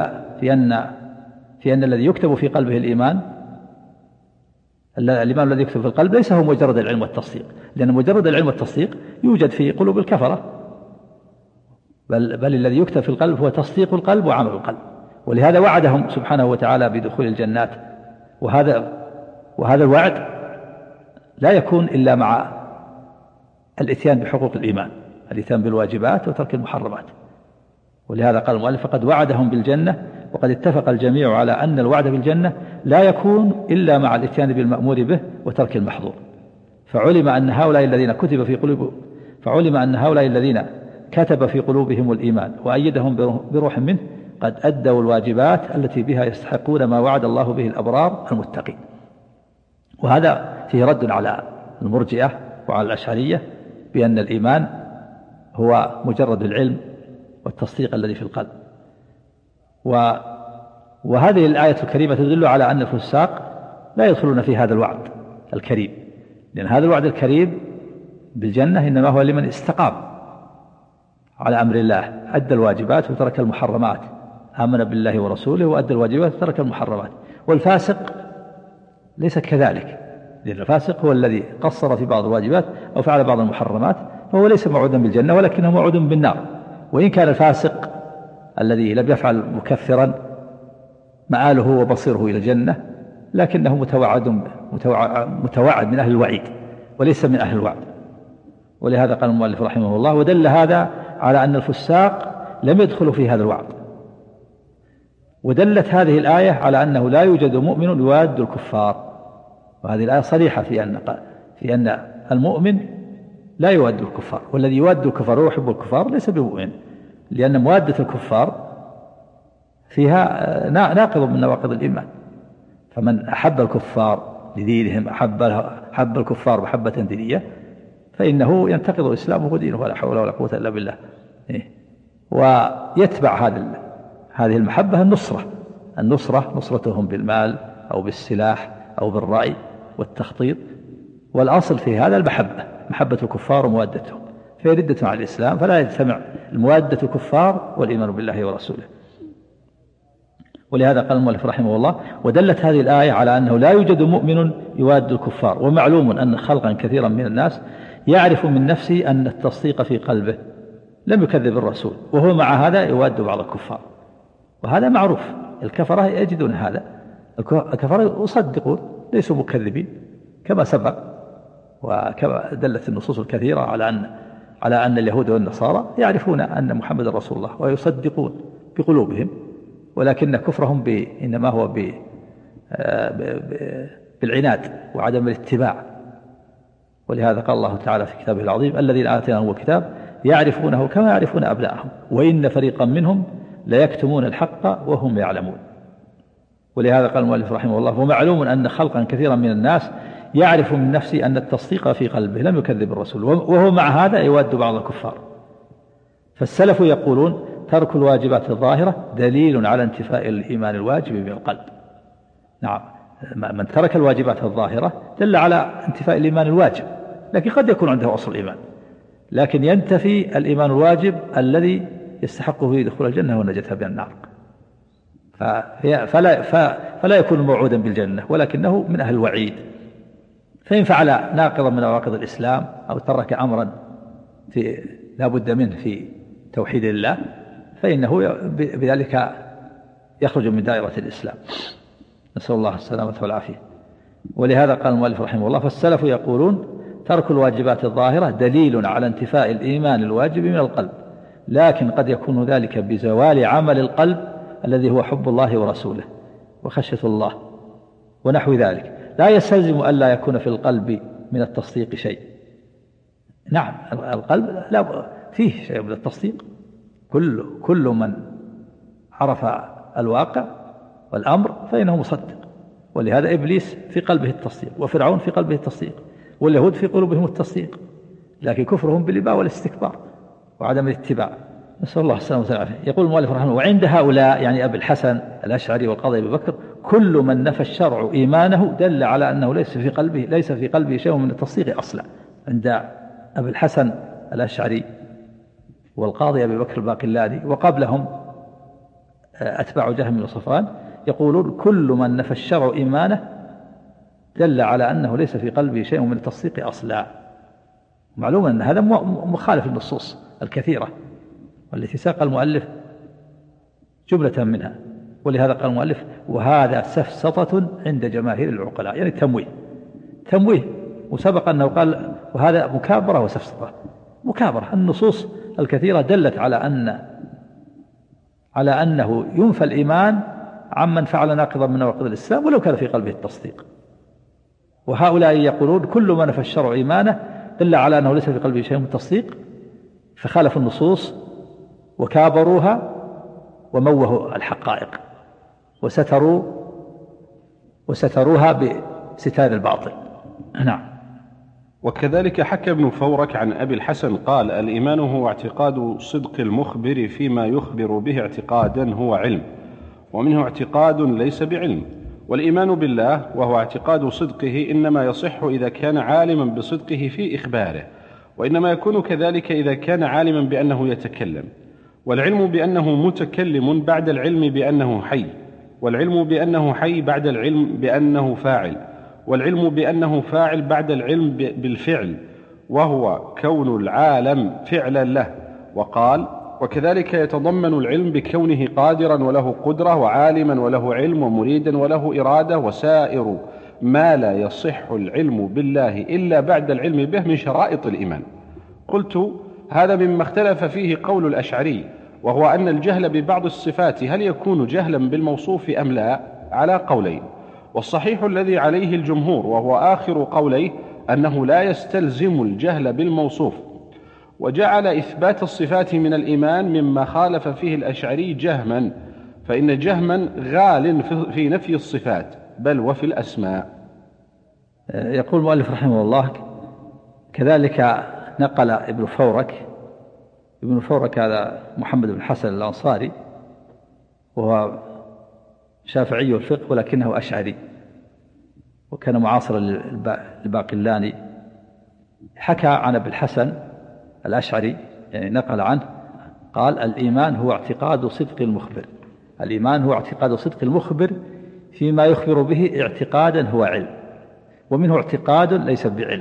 أن الذي يكتب في قلبه الإيمان الذي يكتب في القلب ليس هو مجرد العلم والتصديق، لأن مجرد العلم والتصديق يوجد في قلوب الكفرة، بل الذي يكتب في القلب هو تصديق القلب وعمل القلب. ولهذا وعدهم سبحانه وتعالى بدخول الجنات، وهذا الوعد لا يكون إلا مع الإتيان بحقوق الإيمان، الإتيان بالواجبات وترك المحرمات. ولهذا قال المؤلف فقد وعدهم بالجنة، وقد اتفق الجميع على أن الوعد بالجنة لا يكون إلا مع الإتيان بالمأمور به وترك المحظور. فعلم أن هؤلاء الذين كتب في قلوبهم الإيمان وأيدهم بروح منه قد أدوا الواجبات التي بها يستحقون ما وعد الله به الأبرار المتقين. وهذا فيه رد على المرجئة وعلى الأشعرية بأن الإيمان هو مجرد العلم والتصديق الذي في القلب. وهذه الآية الكريمة تدل على أن الفساق لا يدخلون في هذا الوعد الكريم، لأن هذا الوعد الكريم بالجنة إنما هو لمن استقام على أمر الله، أدى الواجبات وترك المحرمات، آمن بالله ورسوله وأدى الواجبات وترك المحرمات. والفاسق ليس كذلك، لأن الفاسق هو الذي قصر في بعض الواجبات أو فعل بعض المحرمات، فهو ليس موعودا بالجنة ولكنه موعود بالنار. وإن كان الفاسق الذي لم يفعل مكفرا مآله وبصيره إلى الجنة، لكنه متوعد من أهل الوعيد وليس من أهل الوعد. ولهذا قال المؤلف رحمه الله ودل هذا على أن الفساق لم يدخلوا في هذا الوعد، ودلت هذه الآية على أنه لا يوجد مؤمن يواد الكفار، وهذه الآية صريحة في أن المؤمن لا يواد الكفار، والذي يواد الكفار ويحب الكفار ليس بمؤمن، لأن موادة الكفار فيها ناقض من نواقض الإيمان. فمن أحب الكفار لدينهم أحب الكفار محبة دينية فإنه ينتقض إسلامه ودينه، ولا حول ولا قوة إلا بالله. ويتبع هذه المحبة النصرة نصرتهم بالمال أو بالسلاح أو بالرأي والتخطيط، والأصل في هذا محبة الكفار وموادتهم، فهي ردة على الإسلام، فلا يجتمع موادة الكفار والإيمان بالله ورسوله. ولهذا قال المؤلف رحمه الله: ودلت هذه الآية على أنه لا يوجد مؤمن يواد الكفار، ومعلوم أن خلقا كثيرا من الناس يعرف من نفسه أن التصديق في قلبه لم يكذب الرسول، وهو مع هذا يواد بعض الكفار، وهذا معروف. الكفرة يجدون هذا، الكفرة يصدقون ليسوا مكذبين كما سبق، وكما دلت النصوص الكثيرة على أن اليهود والنصارى يعرفون أن محمد رسول الله ويصدقون بقلوبهم، ولكن كفرهم إنما هو بالعناد وعدم الاتباع. ولهذا قال الله تعالى في كتابه العظيم: الذين آتيناهم الكتاب يعرفونه كما يعرفون أبناءهم وإن فريقا منهم ليكتمون الحق وهم يعلمون. ولهذا قال المؤلف رحمه الله: ومعلوم أن خلقا كثيرا من الناس يعرف من نفسه أن التصديق في قلبه لم يكذب الرسول، وهو مع هذا يواد بعض الكفار. فالسلف يقولون: ترك الواجبات الظاهرة دليل على انتفاء الإيمان الواجب من القلب. نعم، من ترك الواجبات الظاهرة دل على انتفاء الإيمان الواجب، لكن قد يكون عنده أصل الإيمان، لكن ينتفي الإيمان الواجب الذي يستحقه دخول الجنة والنجاة من النار، فلا يكون موعودا بالجنة، ولكنه من أهل الوعيد. فإن فعل ناقضا من نواقض الإسلام أو ترك أمرا لا بد منه في توحيد الله فإنه بذلك يخرج من دائرة الإسلام، نسأل الله السلامة والعافية. ولهذا قال المؤلف رحمه الله: فالسلف يقولون: ترك الواجبات الظاهرة دليل على انتفاء الإيمان الواجب من القلب، لكن قد يكون ذلك بزوال عمل القلب الذي هو حب الله ورسوله وخشية الله ونحو ذلك، لا يستلزم ألا يكون في القلب من التصديق شيء. نعم، القلب لا فيه شيء من التصديق، كل من عرف الواقع والأمر فإنه مصدق. ولهذا إبليس في قلبه التصديق، وفرعون في قلبه التصديق، واليهود في قلوبهم التصديق، لكن كفرهم بالإباء والاستكبار وعدم الاتباع، نسأل الله السلامة والعافية. يقول المؤلف رحمه الله: وعند هؤلاء يعني أبي الحسن الأشعري والقاضي أبي بكر كل من نفى الشرع إيمانه دل على أنه ليس في قلبه شيء من التصديق أصلا. عند أبي الحسن الأشعري والقاضي أبي بكر الباقلاني وقبلهم أتباع جهم بن صفوان يقولون: كل من نفى الشرع إيمانه دل على أنه ليس في قلبه شيء من التصديق أصلا. معلوم أن هذا مخالف النصوص الكثيرة والتي ساق المؤلف جملة منها. ولهذا قال المؤلف: وهذا سفسطة عند جماهير العقلاء، يعني تمويه، وسبق أنه قال وهذا مكابرة وسفسطة. مكابرة، النصوص الكثيرة دلت على أنه ينفى الإيمان عمن فعل ناقضا من نواقض الإسلام ولو كان في قلبه التصديق. وهؤلاء يقولون: كل من نفى الشرع إيمانه دل على أنه ليس في قلبه شيء من التصديق، فخالفوا النصوص وكابروها وموهوا الحقائق وستروها بستار الباطل. نعم. وكذلك حكى ابن فورك عن أبي الحسن قال: الإيمان هو اعتقاد صدق المخبر فيما يخبر به اعتقادا هو علم، ومنه اعتقاد ليس بعلم. والإيمان بالله وهو اعتقاد صدقه إنما يصح إذا كان عالما بصدقه في إخباره، وإنما يكون كذلك إذا كان عالما بأنه يتكلم. والعلم بأنه متكلم بعد العلم بأنه حي، والعلم بأنه حي بعد العلم بأنه فاعل، والعلم بأنه فاعل بعد العلم بالفعل، وهو كون العالم فعلا له. وقال: وكذلك يتضمن العلم بكونه قادرا وله قدرة وعالما وله علم ومريدا وله إرادة، وسائر ما لا يصح العلم بالله إلا بعد العلم به من شرائط الإيمان. قلت: هذا مما اختلف فيه قول الأشعري، وهو أن الجهل ببعض الصفات هل يكون جهلا بالموصوف أم لا، على قولين، والصحيح الذي عليه الجمهور وهو آخر قوليه أنه لا يستلزم الجهل بالموصوف، وجعل إثبات الصفات من الإيمان مما خالف فيه الأشعري جهما، فإن جهما غال في نفي الصفات بل وفي الأسماء. يقول المؤلف رحمه الله: كذلك نقل ابن فورك هذا محمد بن حسن الأنصاري، وهو شافعي الفقه ولكنه أشعري، وكان معاصرا للباقلاني، حكى عن ابن الحسن الأشعري، يعني نقل عنه قال: الإيمان هو اعتقاد صدق المخبر، الإيمان هو اعتقاد صدق المخبر فيما يخبر به اعتقادا هو علم، ومنه اعتقاد ليس بعلم.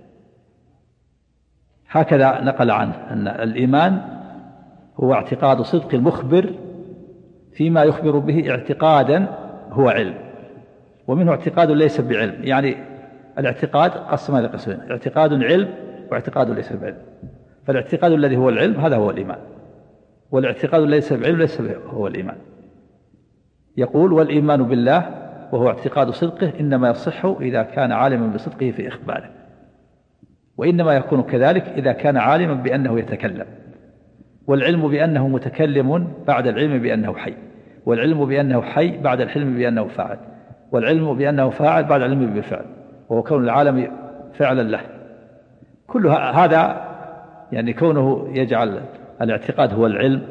هكذا نقل عنه أن الإيمان هو اعتقاد صدق المخبر فيما يخبر به اعتقادا هو علم، ومنه اعتقاد ليس بعلم. يعني الاعتقاد قسم إلى قسمين: اعتقاد علم واعتقاد ليس بعلم. فالاعتقاد الذي هو العلم هذا هو الإيمان، والاعتقاد ليس بعلم ليس هو الإيمان. يقول: والإيمان بالله وهو اعتقاد صدقه إنما يصح إذا كان عالما بصدقه في إخباره، وإنما يكون كذلك إذا كان عالما بأنه يتكلم، والعلم بأنه متكلم بعد العلم بأنه حي، والعلم بأنه حي بعد الحلم بأنه فاعل، والعلم بأنه فاعل بعد العلم بالفعل، وهو كون العالم فعلا له. كل هذا يعني كونه يجعل الاعتقاد هو العلم،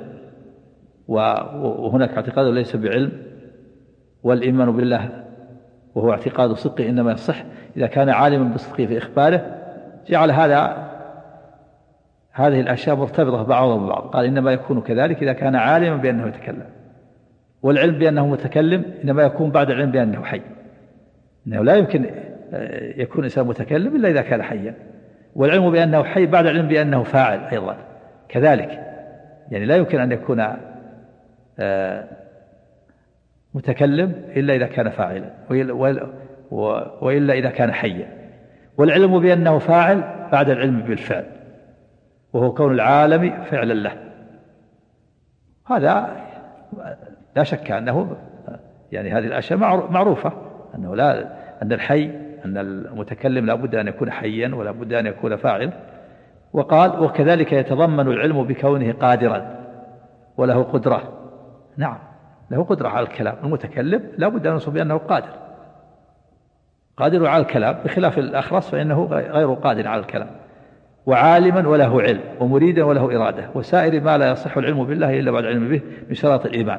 وهناك اعتقاد ليس بعلم، والإيمان بالله وهو اعتقاد صدقه إنما يصح إذا كان عالما بصدقه في إخباره، جعل هذه الأشياء مرتبطة بعضها ببعض. قال: إنما يكون كذلك إذا كان عالما بأنه يتكلم، والعلم بأنه متكلم إنما يكون بعد العلم بأنه حي، إنه لا يمكن يكون إنسان متكلم إلا إذا كان حيا، والعلم بأنه حي بعد العلم بأنه فاعل أيضا كذلك، يعني لا يمكن أن يكون متكلم إلا إذا كان فاعلا، وإلا إذا كان حيا، والعلم بأنه فاعل بعد العلم بالفعل، وهو كون العالم فعلا له. هذا لا شك أنه يعني هذه الأشياء معروفة، أنه أن الحي، أن المتكلم لا بد أن يكون حيا ولا بد أن يكون فاعل. وقال: وكذلك يتضمن العلم بكونه قادرا وله قدرة. نعم، له قدرة على الكلام، المتكلم لا بد أن نصف بأنه قادر على الكلام، بخلاف الأخرس فإنه غير قادر على الكلام. وعالما وله علم، ومريدا وله إرادة، وسائر ما لا يصح العلم بالله إلا بعد العلم به من شرط الإيمان.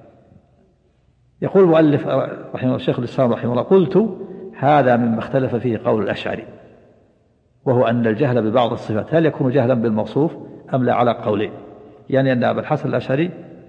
يقول المؤلف رحمه الله الشيخ الإسلام رحمه الله: قلت: هذا مما اختلف فيه قول الأشعري، وهو أن الجهل ببعض الصفات هل يكون جهلا بالموصوف أم لا، على قولين. يعني أن أبا الحسن الأشعري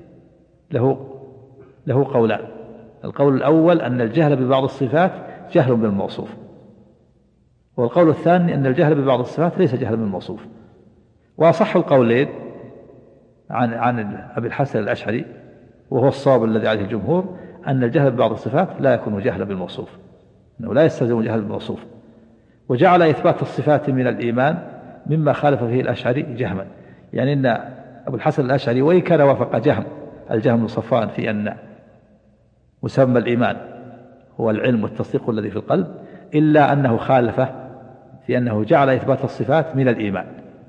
له قولان: القول الأول أن الجهل ببعض الصفات جهل بالموصوف، والقول الثاني أن الجهل ببعض الصفات ليس جهلا بالموصوف. وأصح القولين عن أبي الحسن الأشعري، وهو الصواب الذي عليه الجمهور، أن الجهل ببعض الصفات لا يكون جهلا بالموصوف، أنه لا يستلزم جهل بالموصوف. وجعل إثبات الصفات من الإيمان مما خالف فيه الأشعري جهما، يعني أن أبو الحسن الأشعري وإن كان وافق الجهم بن صفوان في أن مسمى الإيمان هو العلم والتصديق الذي في القلب، إلا أنه خالفه في أنه جعل إثبات الصفات من الإيمان،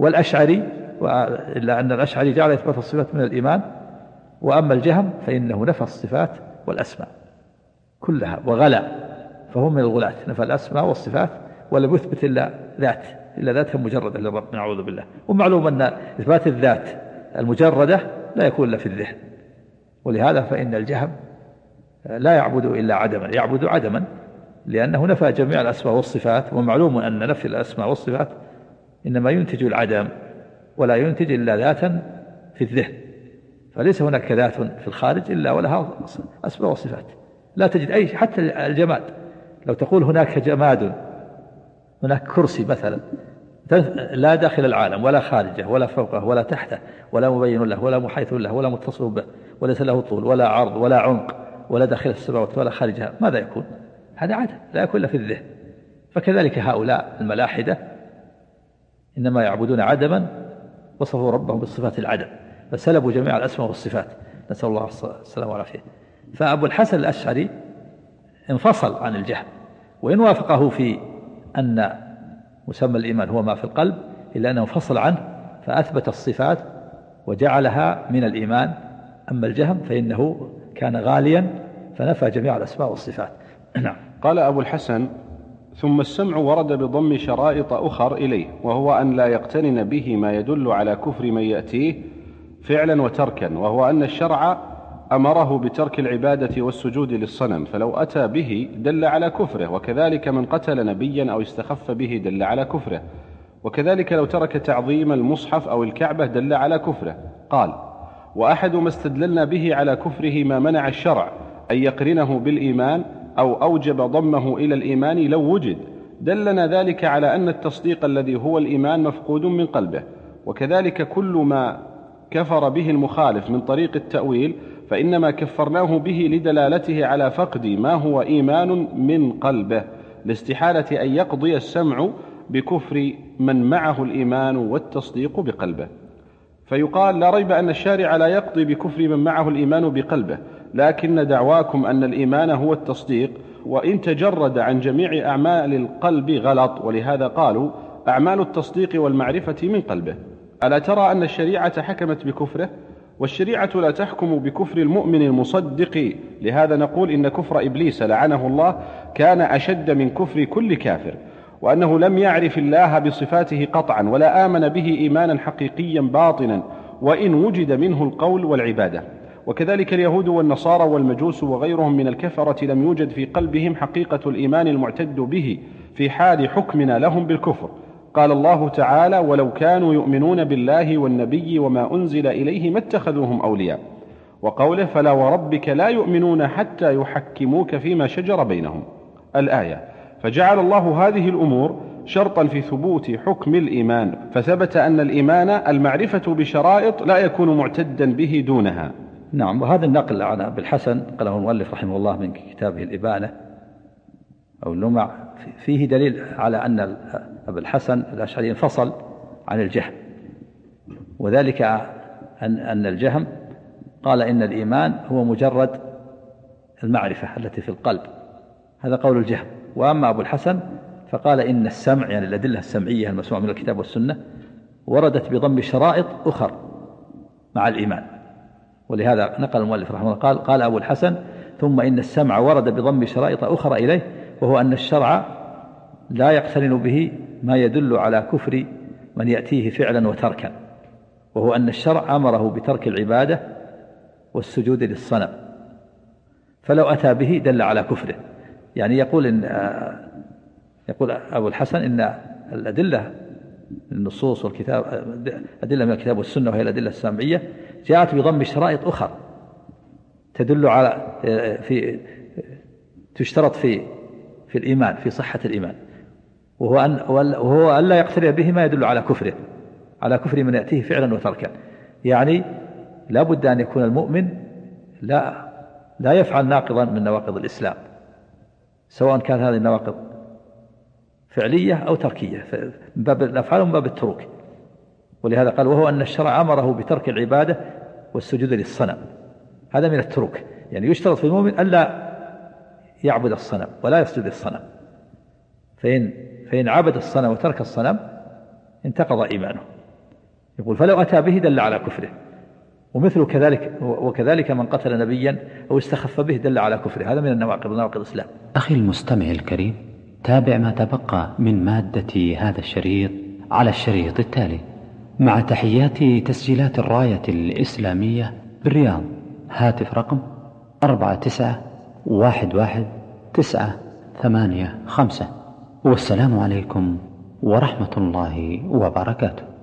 إلا أن الأشعري جعل إثبات الصفات من الإيمان، وأما الجهم فإنه نفى الصفات والأسماء كلها وغلا، فهم من الغلاة، نفى الأسماء والصفات ولم يثبت إلا ذاتها مجردة للرب، نعوذ بالله. ومعلوم أن إثبات الذات المجردة لا يكون إلا في الذهن، ولهذا فإن الجهم لا يعبد إلا عدما، يعبد عدما، لأنه نفى جميع الأسماء والصفات، ومعلوم أن نفي الأسماء والصفات إنما ينتج العدم ولا ينتج إلا ذاتا في الذهن، فليس هناك ذات في الخارج إلا ولها أسماء وصفات. لا تجد أي شيء، حتى الجماد، لو تقول هناك جماد، هناك كرسي مثلا، لا داخل العالم ولا خارجه ولا فوقه ولا تحته ولا مبين له ولا محيط له ولا متصل به، وليس له طول ولا عرض ولا عمق ولا داخل السماوات ولا خارجها، ماذا يكون؟ هذا عدم لا يكون إلا في الذهن. فكذلك هؤلاء الملاحدة إنما يعبدون عدما، وصفوا ربهم بالصفات العدم، فسلبوا جميع الأسماء والصفات، نسأل الله السلامة والعافية. فأبو الحسن الأشعري انفصل عن الجهم، وإن وافقه في أن مسمى الإيمان هو ما في القلب إلا أنه انفصل عنه فأثبت الصفات وجعلها من الإيمان. أما الجهم فإنه كان غاليا فنفى جميع الأسماء والصفات. نعم. قال أبو الحسن: ثم السمع ورد بضم شرائط أخر إليه، وهو أن لا يقترن به ما يدل على كفر من يأتيه فعلا وتركا، وهو أن الشرع أمره بترك العبادة والسجود للصنم، فلو أتى به دل على كفره، وكذلك من قتل نبيا أو استخف به دل على كفره، وكذلك لو ترك تعظيم المصحف أو الكعبة دل على كفره. قال: وأحد ما استدللنا به على كفره ما منع الشرع أن يقرنه بالإيمان أو أوجب ضمه إلى الإيمان لو وجد، دلنا ذلك على أن التصديق الذي هو الإيمان مفقود من قلبه، وكذلك كل ما كفر به المخالف من طريق التأويل فإنما كفرناه به لدلالته على فقد ما هو إيمان من قلبه، لاستحالة أن يقضي السمع بكفر من معه الإيمان والتصديق بقلبه. فيقال: لا ريب أن الشارع لا يقضي بكفر من معه الإيمان بقلبه، لكن دعواكم أن الإيمان هو التصديق، وإن تجرد عن جميع أعمال القلب غلط، ولهذا قالوا: أعمال التصديق والمعرفة من قلبه. ألا ترى أن الشريعة حكمت بكفره؟ والشريعة لا تحكم بكفر المؤمن المصدق، لهذا نقول إن كفر إبليس لعنه الله كان أشد من كفر كل كافر، وأنه لم يعرف الله بصفاته قطعا ولا آمن به إيمانا حقيقيا باطنا وإن وجد منه القول والعبادة. وكذلك اليهود والنصارى والمجوس وغيرهم من الكفرة لم يوجد في قلبهم حقيقة الإيمان المعتد به في حال حكمنا لهم بالكفر. قال الله تعالى: ولو كانوا يؤمنون بالله والنبي وما أنزل إليه ما اتخذوهم أولياء. وقوله: فلا وربك لا يؤمنون حتى يحكموك فيما شجر بينهم، الآية. فجعل الله هذه الأمور شرطا في ثبوت حكم الإيمان، فثبت أن الإيمان المعرفة بشرائط لا يكون معتدا به دونها. نعم. وهذا النقل عن أبي الحسن قاله المؤلف رحمه الله من كتابه الإبانة أو اللمع فيه دليل على أن أبا الحسن الأشعري انفصل عن الجهم، وذلك أن الجهم قال إن الإيمان هو مجرد المعرفة التي في القلب، هذا قول الجهم. وأما أبو الحسن فقال إن السمع، يعني الأدلة السمعية المسموعة من الكتاب والسنة، وردت بضم شرائط أخر مع الإيمان، ولهذا نقل المؤلف رحمه الله قال أبو الحسن: ثم إن السمع ورد بضم شرائط أخرى إليه، وهو أن الشرع لا يقترن به ما يدل على كفر من يأتيه فعلا وتركا، وهو أن الشرع أمره بترك العبادة والسجود للصنم، فلو أتى به دل على كفره. يعني يقول أبو الحسن إن الأدلة النصوص والكتاب، أدلة من الكتاب والسنة وهي الأدلة السامعية، جاءت بضم شرائط أخرى تدل على تشترط في الإيمان، في صحة الإيمان، وهو أن لا يقترن به ما يدل على كفره، على كفر من يأتيه فعلا وتركا. يعني لا بد أن يكون المؤمن لا يفعل ناقضا من نواقض الإسلام، سواء كان هذه النواقض فعلية أو تركية، من باب الأفعال ومن باب التروك. ولهذا قال: وهو أن الشرع أمره بترك العبادة والسجود للصنم، هذا من التروك. يعني يشترط في المؤمن ألا يعبد الصنم ولا يسجد للصنم، فإن عبد الصنم وترك الصنم انتقض إيمانه. يقول: فلو أتى به دل على كفره، ومثل وكذلك من قتل نبيا أو استخف به دل على كفره، هذا من نواقض الإسلام. أخي المستمع الكريم، تابع ما تبقى من مادة هذا الشريط على الشريط التالي، مع تحيات تسجيلات الراية الإسلامية بالرياض. هاتف رقم 49111985. والسلام عليكم ورحمة الله وبركاته.